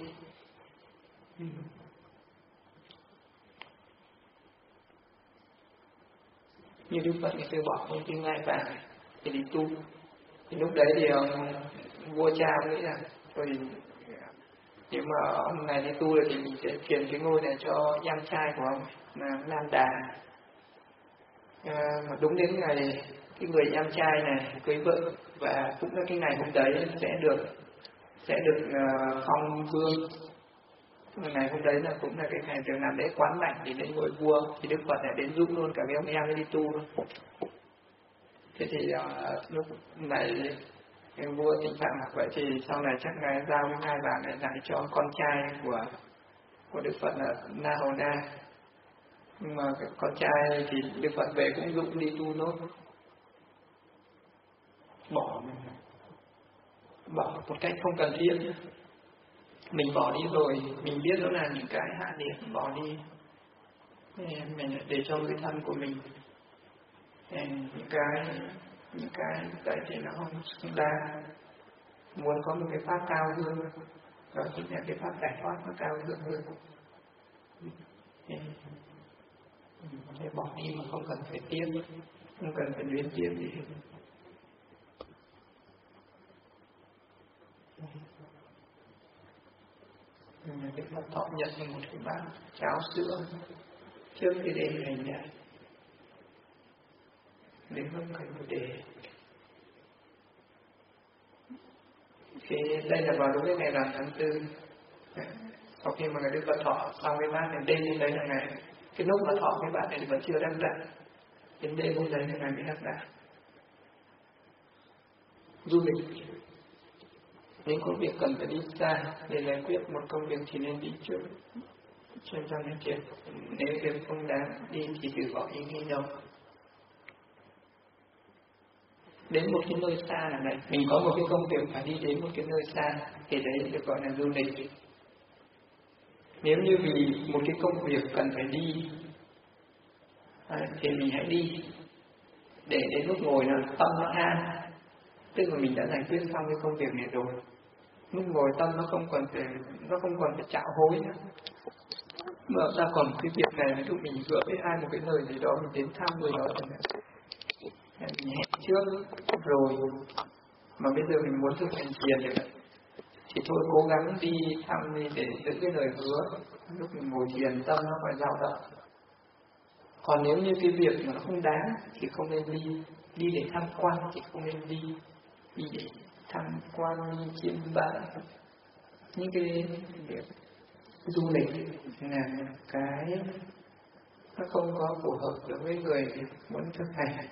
như Đức Phật ngày từ bỏ những cái ngai vàng để đi tu. Thì lúc đấy thì vua cha nghĩ là thôi thì nếu mà ông này đi tu rồi thì mình sẽ truyền cái ngôi này cho em trai của ông là Nam Đà. Mà đúng đến ngày cái người em trai này cưới vợ, và cũng là cái ngày hôm đấy sẽ được phong vương. Ngày hôm đấy là cũng là cái ngày được làm lễ quán lãnh để đến ngôi vua, thì Đức Phật lại đến giúp luôn cả cái ông em ấy đi tu luôn. Thế thì lúc này cái vua Tịnh Phạm học vậy thì sau này chắc ngài giao cái ngai vàng này lại cho con trai của Đức Phật là Na Hầu Na. Nhưng mà cái con trai thì Đức Phật về cũng dụ đi tu nốt, bỏ một cách không cần thiết. Mình bỏ đi rồi, mình biết đó là những cái hạ liệt, bỏ đi mình để cho người thân của mình những cái tại thì nó không xứng đáng. Muốn có một cái pháp cao hơn, đó chính là cái pháp giải thoát nó cao hơn. Để bỏ đi mà không cần phải tiếp, không cần phải luyến tiếp gì hết. Đức Phật thọ nhận một cái bát cháo sữa trước khi đến hành đạo, đến lúc cần để thì đây là vào đúng cái ngày làm tháng 4. Sau khi mà ngày Đức Phật thọ xong cái bát này, đêm hôm đấy là ngày cái lúc mà thọ cái bát này thì vẫn chưa đắc đạo, đến đêm hôm đấy là ngày mới đắc đạo. Du lịch, nếu có việc cần phải đi xa để giải quyết một công việc thì nên đi trước, trên trong cái chuyện nếu việc không đáng đi thì từ bỏ ý nghĩ đâu. Đến một cái nơi xa là này, mình có một cái công việc phải đi đến một cái nơi xa thì đấy được gọi là du lịch. Nếu như vì một cái công việc cần phải đi thì mình hãy đi để đến lúc ngồi là tâm nó an, tức là mình đã giải quyết xong cái công việc này rồi. Lúc ngồi tâm nó không còn phải chạo hối nữa. Mà ta còn cái việc này, ví dụ mình gỡ với ai một cái lời gì đó, mình đến thăm người đó chẳng hạn, mình hẹn trước rồi mà bây giờ mình muốn thực hành thiền thì thôi cố gắng đi thăm đi để giữ cái lời hứa. Lúc mình ngồi thiền tâm nó phải dao động. Còn nếu như cái việc mà nó không đáng thì không nên đi. Đi để tham quan thì không nên đi. Đi để tham quan, đi chiêm bái. Những cái việc du lịch là cái nó không có phù hợp đối với người muốn thực hành.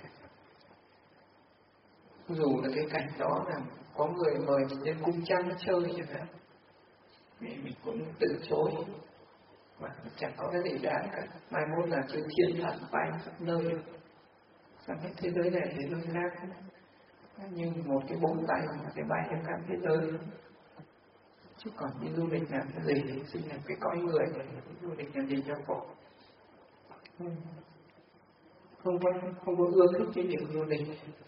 Dù là cái cảnh đó là có người mời mình lên cung trăng chơi chẳng hạn, mình cũng từ chối, mà chẳng có cái gì đáng cả. Mai mốt là chư thiên thần bay khắp nơi, sang hết thế giới này thế giới khác, như một cái bông tay mà cái bay trong cả thế giới. Chứ còn đi du lịch làm cái gì, sinh là cái cõi người, du lịch làm gì cho khổ. Không có ưa thích cái việc du lịch.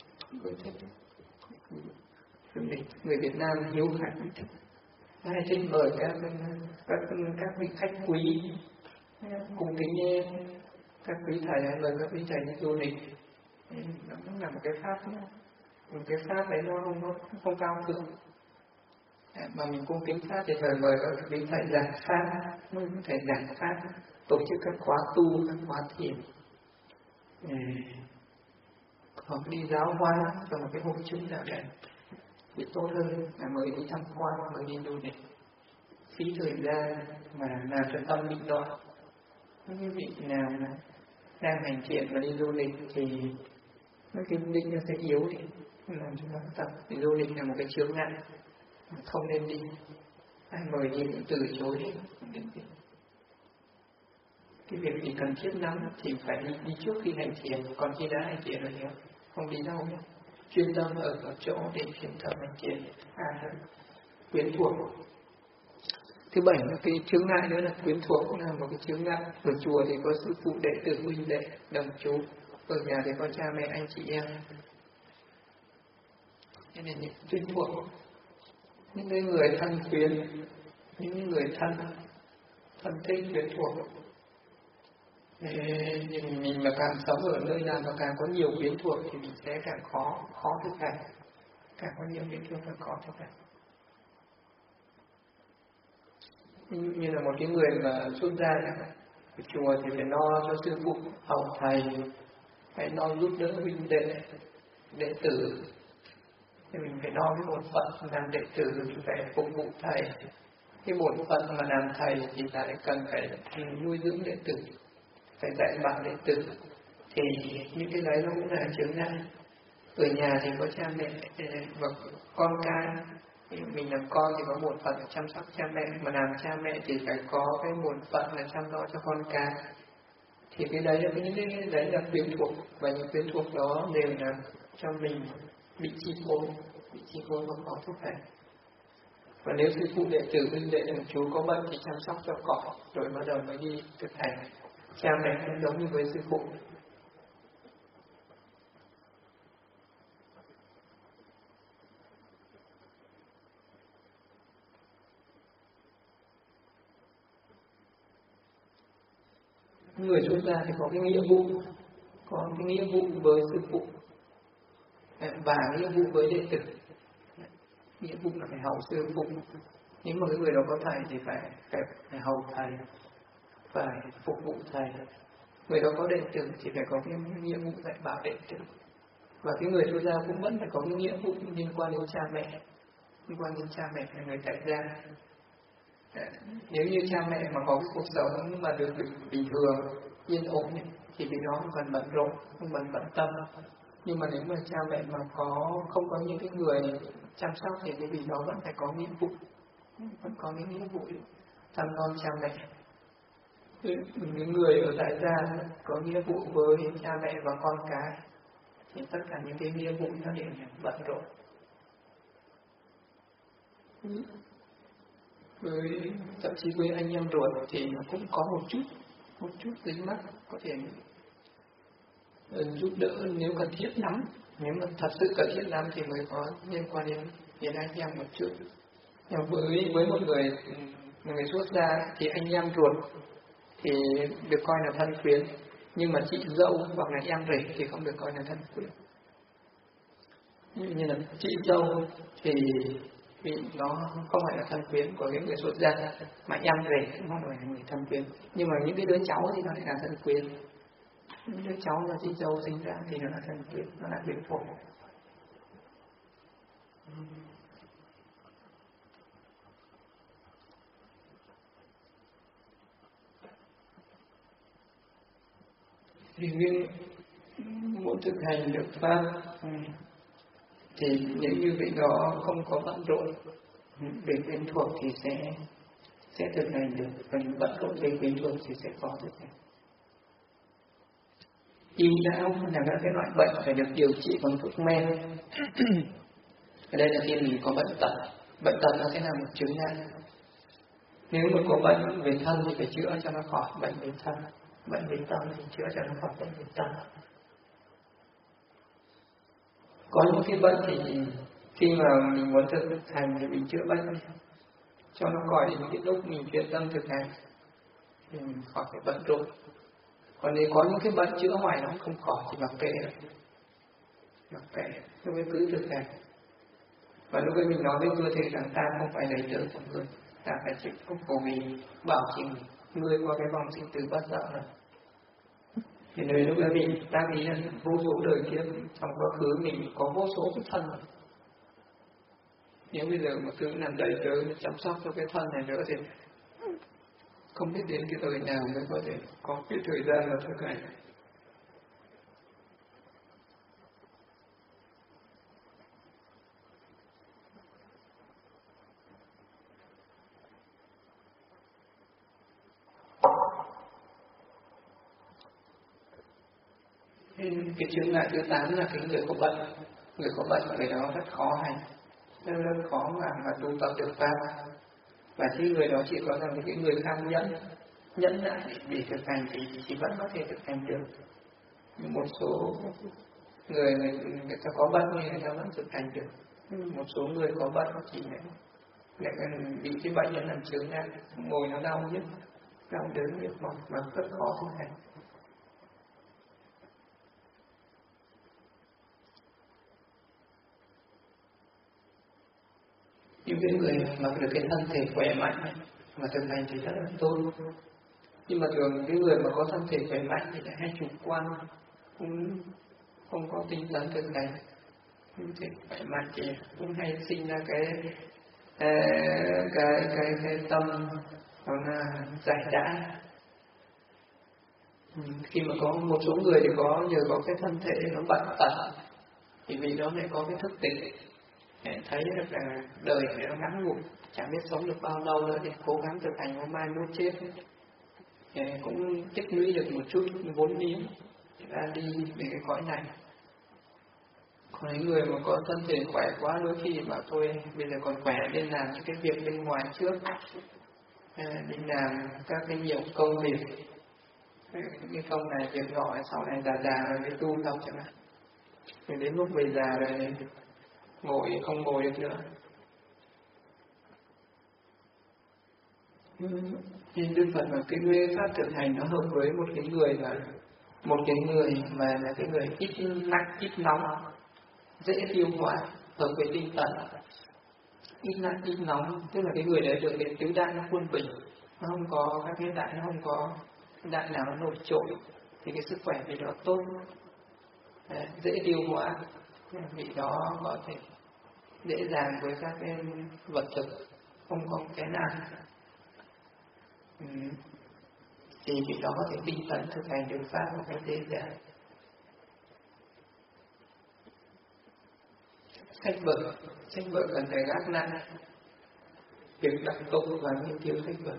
Người Việt Nam hiếu khách, ai thích mời các vị khách quý cùng kính các quý thầy, hay mời các quý thầy đi du lịch. Nó cũng là một cái pháp đấy nó không cao thượng. Mà mình cung kính pháp thì thời mời các quý thầy giảng pháp, mới có thể giảng pháp, tổ chức các khóa tu, các khóa thiền, hoặc đi giáo hóa cho một cái hội chúng nào đấy thì tốt hơn là mới đi tham quan, mới đi du lịch, phí thời gian mà làm cho tâm bị loạn. Những vị nào mà đang hành thiện và đi du lịch thì cái định nó sẽ yếu đi, làm cho nó tập. Thì du lịch là một cái chướng ngại, không nên đi. Ai mời đi cũng từ chối hết, không nên đi. Cái việc gì cần thiết lắm thì phải đi trước khi hành thiền, còn khi đã hành thiền rồi thì không đi đâu nhé. Chuyên tâm ở chỗ để chuyên tâm hành thiền, quyến thuộc. Thứ bảy là cái chướng ngại nữa là quyến thuộc, cũng là một cái chướng ngại. Ở chùa thì có sư phụ đệ tử huynh đệ đồng chú, ở nhà thì có cha mẹ anh chị em. Cho nên những quyến thuộc, những người thân quyến, những người thân thích quyến thuộc Nhưng mình mà càng sống ở nơi nào mà càng có nhiều quyến thuộc thì mình sẽ càng khó thực hành. Càng có nhiều quyến thuộc càng khó thực hành. Như là một cái người mà xuất gia ở chùa thì phải lo cho sư phụ, hầu thầy, phải lo giúp đỡ huynh đệ tử. Thì mình phải lo cái bổn phận làm đệ tử, mình phải phục vụ thầy. Cái bổn phận mà làm thầy thì lại cần phải nuôi dưỡng đệ tử, phải dạy bảo đệ tử. Thì những cái đấy nó cũng là chướng ngại. Ở nhà thì có cha mẹ và con cái. Mình làm con thì có bổn phận là chăm sóc cha mẹ, mà làm cha mẹ thì phải có cái bổn phận là chăm lo cho con cái. Thì cái đấy là những cái đấy là quyến thuộc, và những quyến thuộc đó đều là cho mình bị chi phối và có thúc đẩy. Và nếu sư phụ đệ tử huynh đệ đồng chú có bận thì chăm sóc cho cỏ, rồi bắt đầu mới đi thực hành. Cha mẹ cũng giống như với sư phụ. Người xuất gia thì có cái nghĩa vụ với sư phụ và nghĩa vụ với đệ tử. Nghĩa vụ là phải hầu sư phụ. Nếu mà cái người đó có thầy thì phải hầu thầy, phải phục vụ thầy. Người đó có đệ tử thì phải có cái nghĩa vụ dạy bảo đệ tử. Và cái người xuất gia cũng vẫn phải có cái nghĩa vụ liên quan đến cha mẹ. Liên quan đến cha mẹ là người tại gia. Nếu như cha mẹ mà có cái cuộc sống mà được bình thường, yên ổn thì vì nó không cần bận rộn, không cần bận tâm. Nhưng mà nếu mà cha mẹ mà không có những cái người chăm sóc thì cái vì đó vẫn phải có nghĩa vụ, vẫn có những nghĩa vụ chăm con cha mẹ. Những người ở tại gia có nghĩa vụ với cha mẹ và con cái thì tất cả những cái nghĩa vụ nó đều bận rộn. Thậm chí với anh em ruột thì nó cũng có một chút dính mắc, có thể giúp đỡ nếu cần thiết lắm. Nếu mà thật sự cần thiết lắm thì mới có liên quan đến anh em một chút. Nhưng với một người xuất gia thì anh em ruột thì được coi là thân quyến, nhưng mà chị dâu hoặc là em rể thì không được coi là thân quyến. Như là chị dâu thì vì nó không phải là thân quyến của cái người xuất gia, mà em rể cũng không phải là người thân quyến. Nhưng mà những cái đứa cháu thì nó lại là thân quyến. Những đứa cháu là chị dâu sinh ra thì nó là thân quyến, nó là quyến thuộc. Thì nguyên muốn thực hành được pháp thì nếu như vị đó không có bận rộn về quyến thuộc thì sẽ thực hành được, còn bận rộn về quyến thuộc thì sẽ khó thực hành. Y não là các cái loại bệnh phải được điều trị bằng thuốc men. Ở đây là khi mình có bệnh tật nó sẽ là một chứng ngại. Nếu mà có bệnh về thân thì phải chữa cho nó khỏi bệnh về thân, bệnh về tâm thì chữa cho nó khỏi bệnh về tâm. Có những cái bệnh thì khi mà mình muốn thực hành thì mình chữa bệnh cho nó khỏi đến cái lúc mình chuyên tâm thực hành thì mình khỏi phải bận rộn. Còn nếu có những cái bệnh chữa hoài nó không khỏi thì mặc kệ, lúc ấy cứ thực hành. Và lúc ấy mình nói với cơ thể rằng ta không phải lấy tớ của người, ta phải chịu phúc của mình, bảo trì người qua cái vòng sinh tử bất tận này. Thì nơi lúc ấy mình ta nghĩ là vô số đời kiếp trong quá khứ mình có vô số cái thân rồi. Nếu bây giờ mà cứ làm đầy tớ chăm sóc cho cái thân này nữa thì không biết đến cái thời nào mới có thể có cái thời gian mà thực hành. Cái chướng ngại thứ 8 là cái người có bệnh người đó rất khó hành, rất khó mà tu tập được pháp. Và khi người đó chỉ có rằng cái người khác nhẫn lại để thực hành thì chỉ vẫn có thể thực hành được. Nhưng một số người ta có bệnh thì người ta vẫn thực hành được. Một số người có bệnh chỉ lại bị cái bệnh nó làm chướng ngại, ngồi nó đau nhức, đau đớn nhức mỏi mà rất khó thực hành. Những cái người mà được cái thân thể khỏe mạnh mà thực hành thì rất là tốt. Nhưng mà thường cái người mà có thân thể khỏe mạnh thì lại hay chủ quan, cũng không có tinh tấn thực hành. Thân thể khỏe mạnh thì cũng hay sinh ra cái tâm nó là giải đãi. Khi mà có một số người thì nhờ có cái thân thể nó bận tật, thì vì nó lại có cái thức tỉnh, thấy được là đời này nó ngắn ngủi, chẳng biết sống được bao lâu nữa, thì cố gắng thực hành, hôm mai muốn chết cũng tích lũy được một chút vốn liếng ra đi về cái cõi này. Còn những người mà có thân thể khỏe quá, đôi khi mà thôi bây giờ còn khỏe nên làm những cái việc bên ngoài trước, đi làm các cái nhiều công việc, cái công này việc nhỏ, sau này già rồi mới tu tập chẳng hạn. Rồi đến lúc về già rồi không ngồi được nữa. Nhưng Đức Phật là cái pháp thực hành nó hợp với một cái người mà là cái người ít nặng ít nóng, dễ tiêu hóa, hợp với tinh tấn. Ít nặng ít nóng tức là cái người đấy được đến tứ đại nó quân bình, nó không có các cái đại, nó không có đại nào nó nổi trội, thì cái sức khỏe vị đó tốt, dễ tiêu hóa, vị đó có thể dễ dàng với các cái vật thực, không có cái nào. Thì vị đó có thể tinh tấn thực hành được pháp một cách dễ dàng. Sách vở cần phải gác lại việc đọc tụng và nghiên cứu sách vở.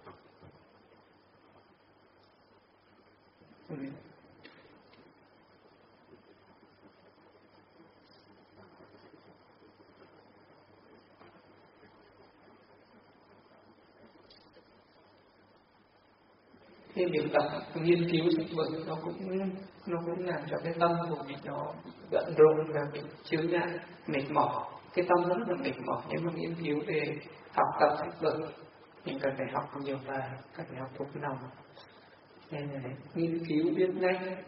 Cái việc đọc nghiên cứu sách vở nó cũng làm cho cái tâm của mình nó bận rộn và bị chướng ngại, mệt mỏi. Cái tâm rất là mệt mỏi nếu mà nghiên cứu về học tập sách vở. Mình cần phải học nhiều và cần phải học thuộc lòng. Nên là nghiên cứu biết ngay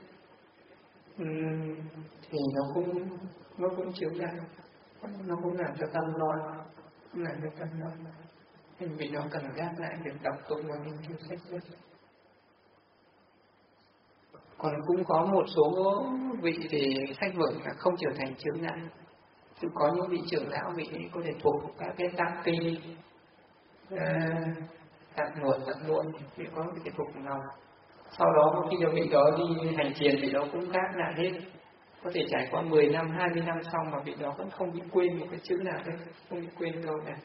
thì nó cũng chướng ngại, nó cũng làm cho tâm loạn, cũng làm cho tâm loạn. Nên vì nó cần gác lại việc đọc tụng và nghiên cứu sách vở. Còn cũng có một số vị thì sách vở là không trở thành chướng ngại. Chứ có những vị trưởng lão vị có thể thuộc các cái tạng kinh, tạng luận thì có thể thuộc lòng. Sau đó khi được vị đó đi hành thiền, vị đó cũng gác lại hết. Có thể trải qua 10 năm, 20 năm xong mà vị đó vẫn không bị quên một cái chữ nào hết, không bị quên câu này.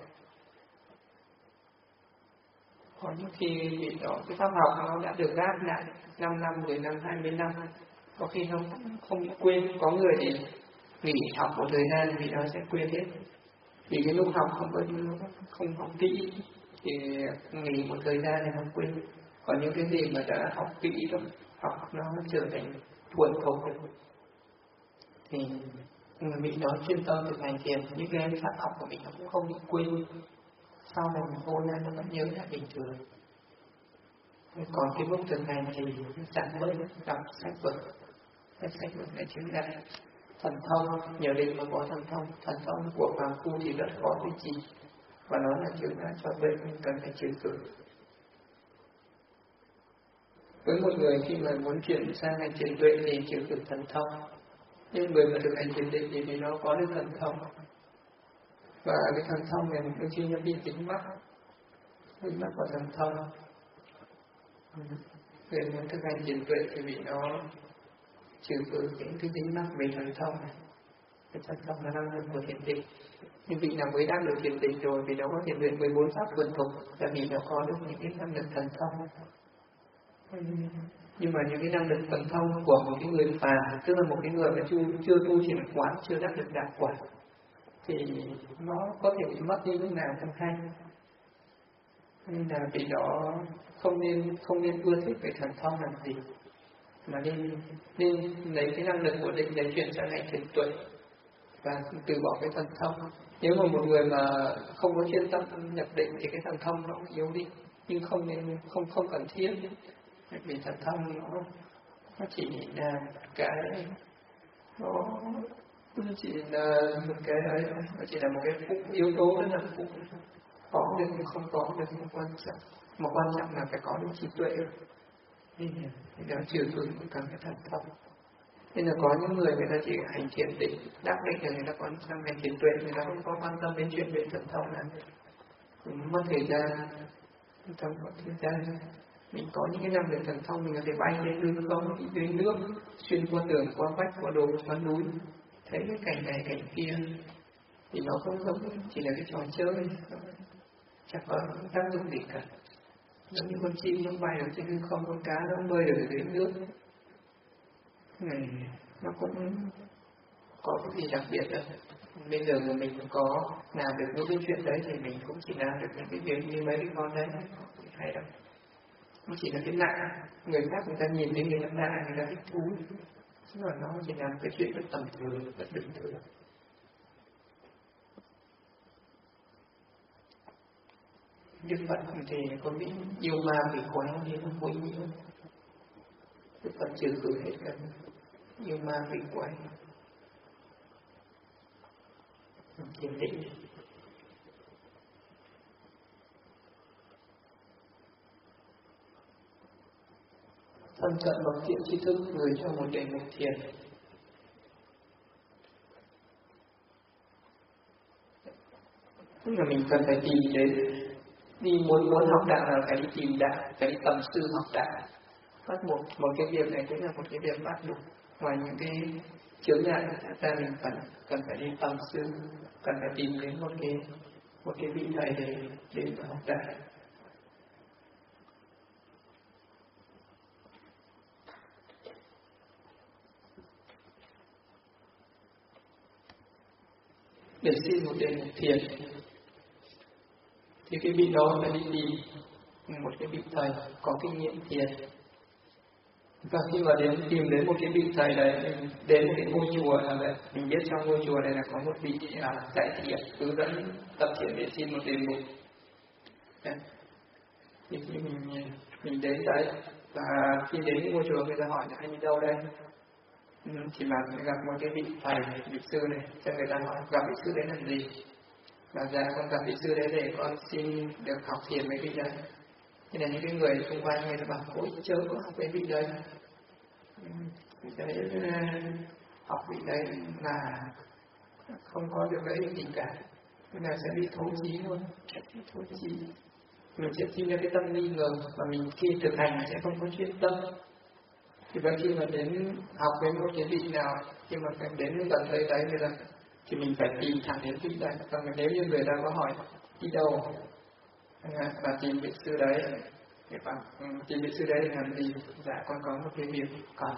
Có những khi vị đó cái pháp học nó đã được gác lại 5 năm, 10 năm, 20 năm, có khi nó không bị quên. Có người thì nghỉ học một thời gian thì nó sẽ quên hết, vì cái lúc học không học kỹ thì nghỉ một thời gian thì nó quên. Còn những cái gì mà đã học kỹ rồi, học nó trở thành thuần thục rồi, thì người bị đó chuyên tâm thực hành thiền, những cái pháp học của mình nó cũng không bị quên, sau này mình vô ra nó vẫn nhớ lại bình thường. Còn cái lúc thực hành thì chẳng mới đọc sách vở này chứng lại thần thông, nhờ định mà có thần thông của phàm phu thì rất khó duy trì, và nó là chứng lại cho bệnh, cần phải trừ khử. Với một người khi mà muốn chuyển sang hành thiền tuệ thì trừ khử thần thông, nhưng người mà thực hành thiền định thì nó có được thần thông, và cái thần thông này đôi khi nó bị dính mắc vào thần thông. Người muốn thực hành thiền tuệ thì bị nó trừ khử những cái dính mắc về thần thông này. Cái thần thông là năng lực của thiền định. Nhưng vị nào mới đang được thiền định rồi vì nó có thiền luyện 14 pháp thuần thục, là vì nó có được những cái năng lực thần thông. Nhưng mà những cái năng lực thần thông của một cái người phàm, tức là một cái người mà chưa tu thiền quán, chưa đắc được đạo quả, thì nó có thể bị mất đi lúc nào không hay. Nên là vì đó không nên ưa thích về thần thông làm gì, mà nên lấy cái năng lực của định để chuyển sang hành thiền tuệ và từ bỏ cái thần thông. Nếu mà một người mà không có chuyên tâm nhập định thì cái thần thông nó yếu đi, nhưng không cần thiết, vì thần thông nó chỉ là cái nó nó chỉ là một cái ấy, nó chỉ là một cái yếu tố rất là phụ, có được nhưng không có được không quan trọng, mà quan trọng là phải có được trí tuệ. Thì đó trừ phương cũng cần phải thận trọng. Nên là có những người ta chỉ hành thiền định, đắc định là người ta còn sang hành thiền tuệ, người ta không có quan tâm đến chuyện về thận thông là mất thời gian. Trong khoảng thời gian mình có những cái năng lực thần thông, mình có thể bay lên lưng không, đi dưới nước, xuyên qua tường, qua vách, qua đồi, qua núi, thấy cái cảnh này cảnh kia, thì nó không giống chỉ là cái trò chơi, chẳng có tác dụng gì cả. Giống như con chim nó bay ở trên lưng không, con cá nó bơi được ở dưới nước, này nó cũng có cái gì đặc biệt đâu. Bây giờ mà mình có làm được những cái chuyện đấy thì mình cũng chỉ làm được những cái việc như mấy cái con đấy, hay đâu. Nó chỉ là cái lạ, người khác người ta nhìn thấy người ta lạ, người ta thích thú, chứ mà nó chỉ là cái chuyện rất tầm thường, rất bình thường. Đức Phật thì có biết yêu ma vì quái thì nó vui nhiều. Đức Phật trừ khử hết cả yêu ma vì quái. Thiền định. Thân cận bằng thiện tri thức người cho một đề mục thiền. Tức là mình cần phải tìm đến, đi muốn học đạo là phải đi tìm đạo, phải đi tầm sư học đạo. Bắt một cái việc này cũng là một cái việc bắt buộc. Ngoài những cái chướng ngại ra mình cần phải đi tầm sư, cần phải tìm đến một cái vị thầy để học đạo. Để xin một đề mục thiền thì cái vị đó phải đi tìm một cái vị thầy có kinh nghiệm thiền. Và khi mà tìm đến một cái vị thầy đấy, đến một cái ngôi chùa là vậy, mình biết trong ngôi chùa này là có một vị dạy thiền, hướng dẫn tập thiền để xin một đề mục. Thì khi mình đến đấy, và khi đến ngôi chùa người ta hỏi là anh đi đâu đây, thì mà gặp một cái vị thầy, vị sư này, cho người ta hỏi gặp vị sư đấy làm gì. Và ra con gặp vị sư đấy để con xin được học thiền với vị đấy. Thế là những cái người xung quanh người ta bảo ôi chớ có học với vị đấy. Vị đấy học vị đấy là không có được lợi ích gì cả, nên là sẽ bị thấu chí luôn, thấu chí. Mình sẽ sinh ra cái tâm nghi ngờ, và mình khi thực hành sẽ không có chuyên tâm. Thì vậy khi mà đến học với một cái vị nào, khi mà đến gần tới đấy người ta, thì mình phải tìm thẳng đến vị đấy. Còn nếu như người ta có hỏi đi đâu, và tìm vị sư đấy, thì bảo tìm vị sư đấy để làm gì? Dạ con có một cái việc cần.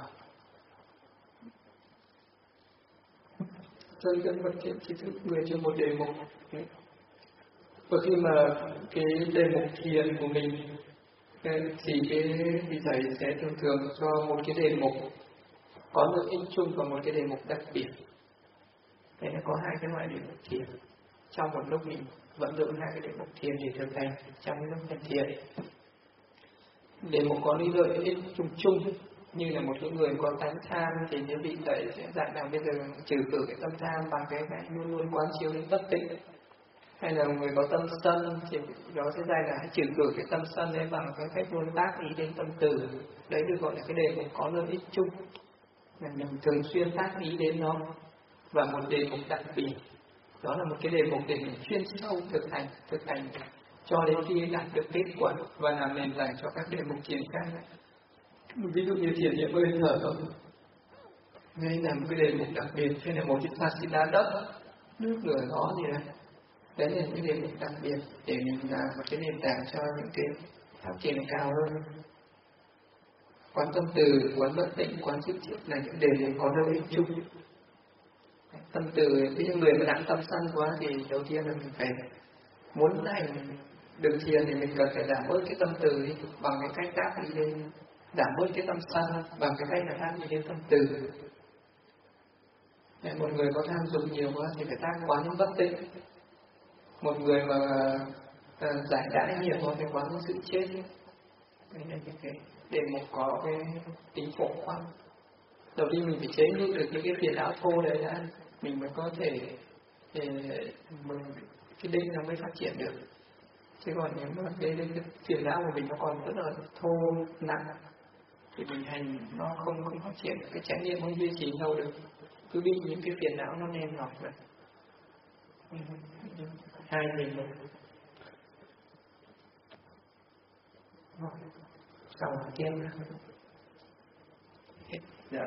Dân dân vật thiện tri thức người cho một đề mục. Và khi mà cái đề mục thiền của mình thì cái vị thầy sẽ thường cho một cái đề mục có lợi ích chung và một cái đề mục đặc biệt. Thế nó có hai cái loại đề mục thiền. Trong một lúc mình vận dụng hai cái đề mục thiền để thực hành trong cái lúc thực thiền. Đề mục có lợi ích chung như là một cái người có tánh tham thì những vị thầy sẽ dạy rằng bây giờ trừ khử cái tâm tham bằng cái luôn luôn quán chiếu đến bất tịnh. Hay là người có tâm sân thì đó sẽ dạy là hãy trừ khử cái tâm sân đấy bằng cái cách luôn tác ý đến tâm từ. Đấy được gọi là cái đề mục có lợi ích chung. Mình thường xuyên tác ý đến nó. Và một đề mục đặc biệt, đó là một cái đề mục để mình chuyên sâu thực hành cho đến khi đạt được kết quả và làm nền tảng cho các đề mục triển khai. Ví dụ như thiền niệm hơi thở thôi, ngay là một cái đề mục đặc biệt, hay là một cái fascina đất, nước lửa gió gì đấy. Đấy là những đề mục đặc biệt để mình làm một cái nền tảng cho những cái phát triển cao hơn. Quán tâm từ, quán bất tịnh, quán sức chiết là những đề mục có lợi ích chung. Tâm từ, ví dụ người mà nặng tâm sân quá thì đầu tiên là mình phải muốn hành được thiền thì mình cần phải giảm bớt cái tâm từ đi, bằng cái cách tác đi lên, giảm bớt cái tâm sân bằng cái cách là tác đi lên tâm từ. Một người có tham dục nhiều quá thì phải tác quán bất tịnh. Một người mà giải đãi nhiều quá thì quán sự chết. Đấy là những cái đề mục có cái tính phổ quang. Đầu tiên mình phải chế ngự được những cái phiền não thô đấy đã, mình mới có thể cái đinh nó mới phát triển được. Chứ còn nếu mà cái phiền não của mình nó còn rất là thô nặng thì mình hành nó không phát triển, cái chánh niệm không duy trì lâu được, cứ bị những cái phiền não nó nêm nọc rồi. Hai mình sau tiên dạ.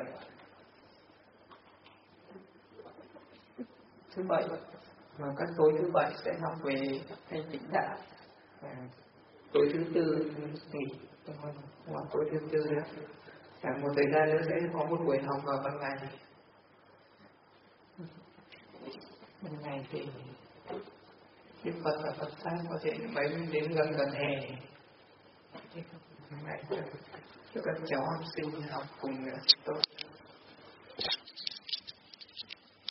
Thứ bảy và các tối thứ bảy sẽ học về thanh tịnh đạo. Tối thứ tư nghỉ, hoặc tối thứ tư nữa. Một thời gian nữa sẽ có một buổi học vào ban ngày. Ban ngày thì Đức Phật và Phật pháp có thể mấy đến gần hè. Ngày cho các cháu học sinh học cùng tốt.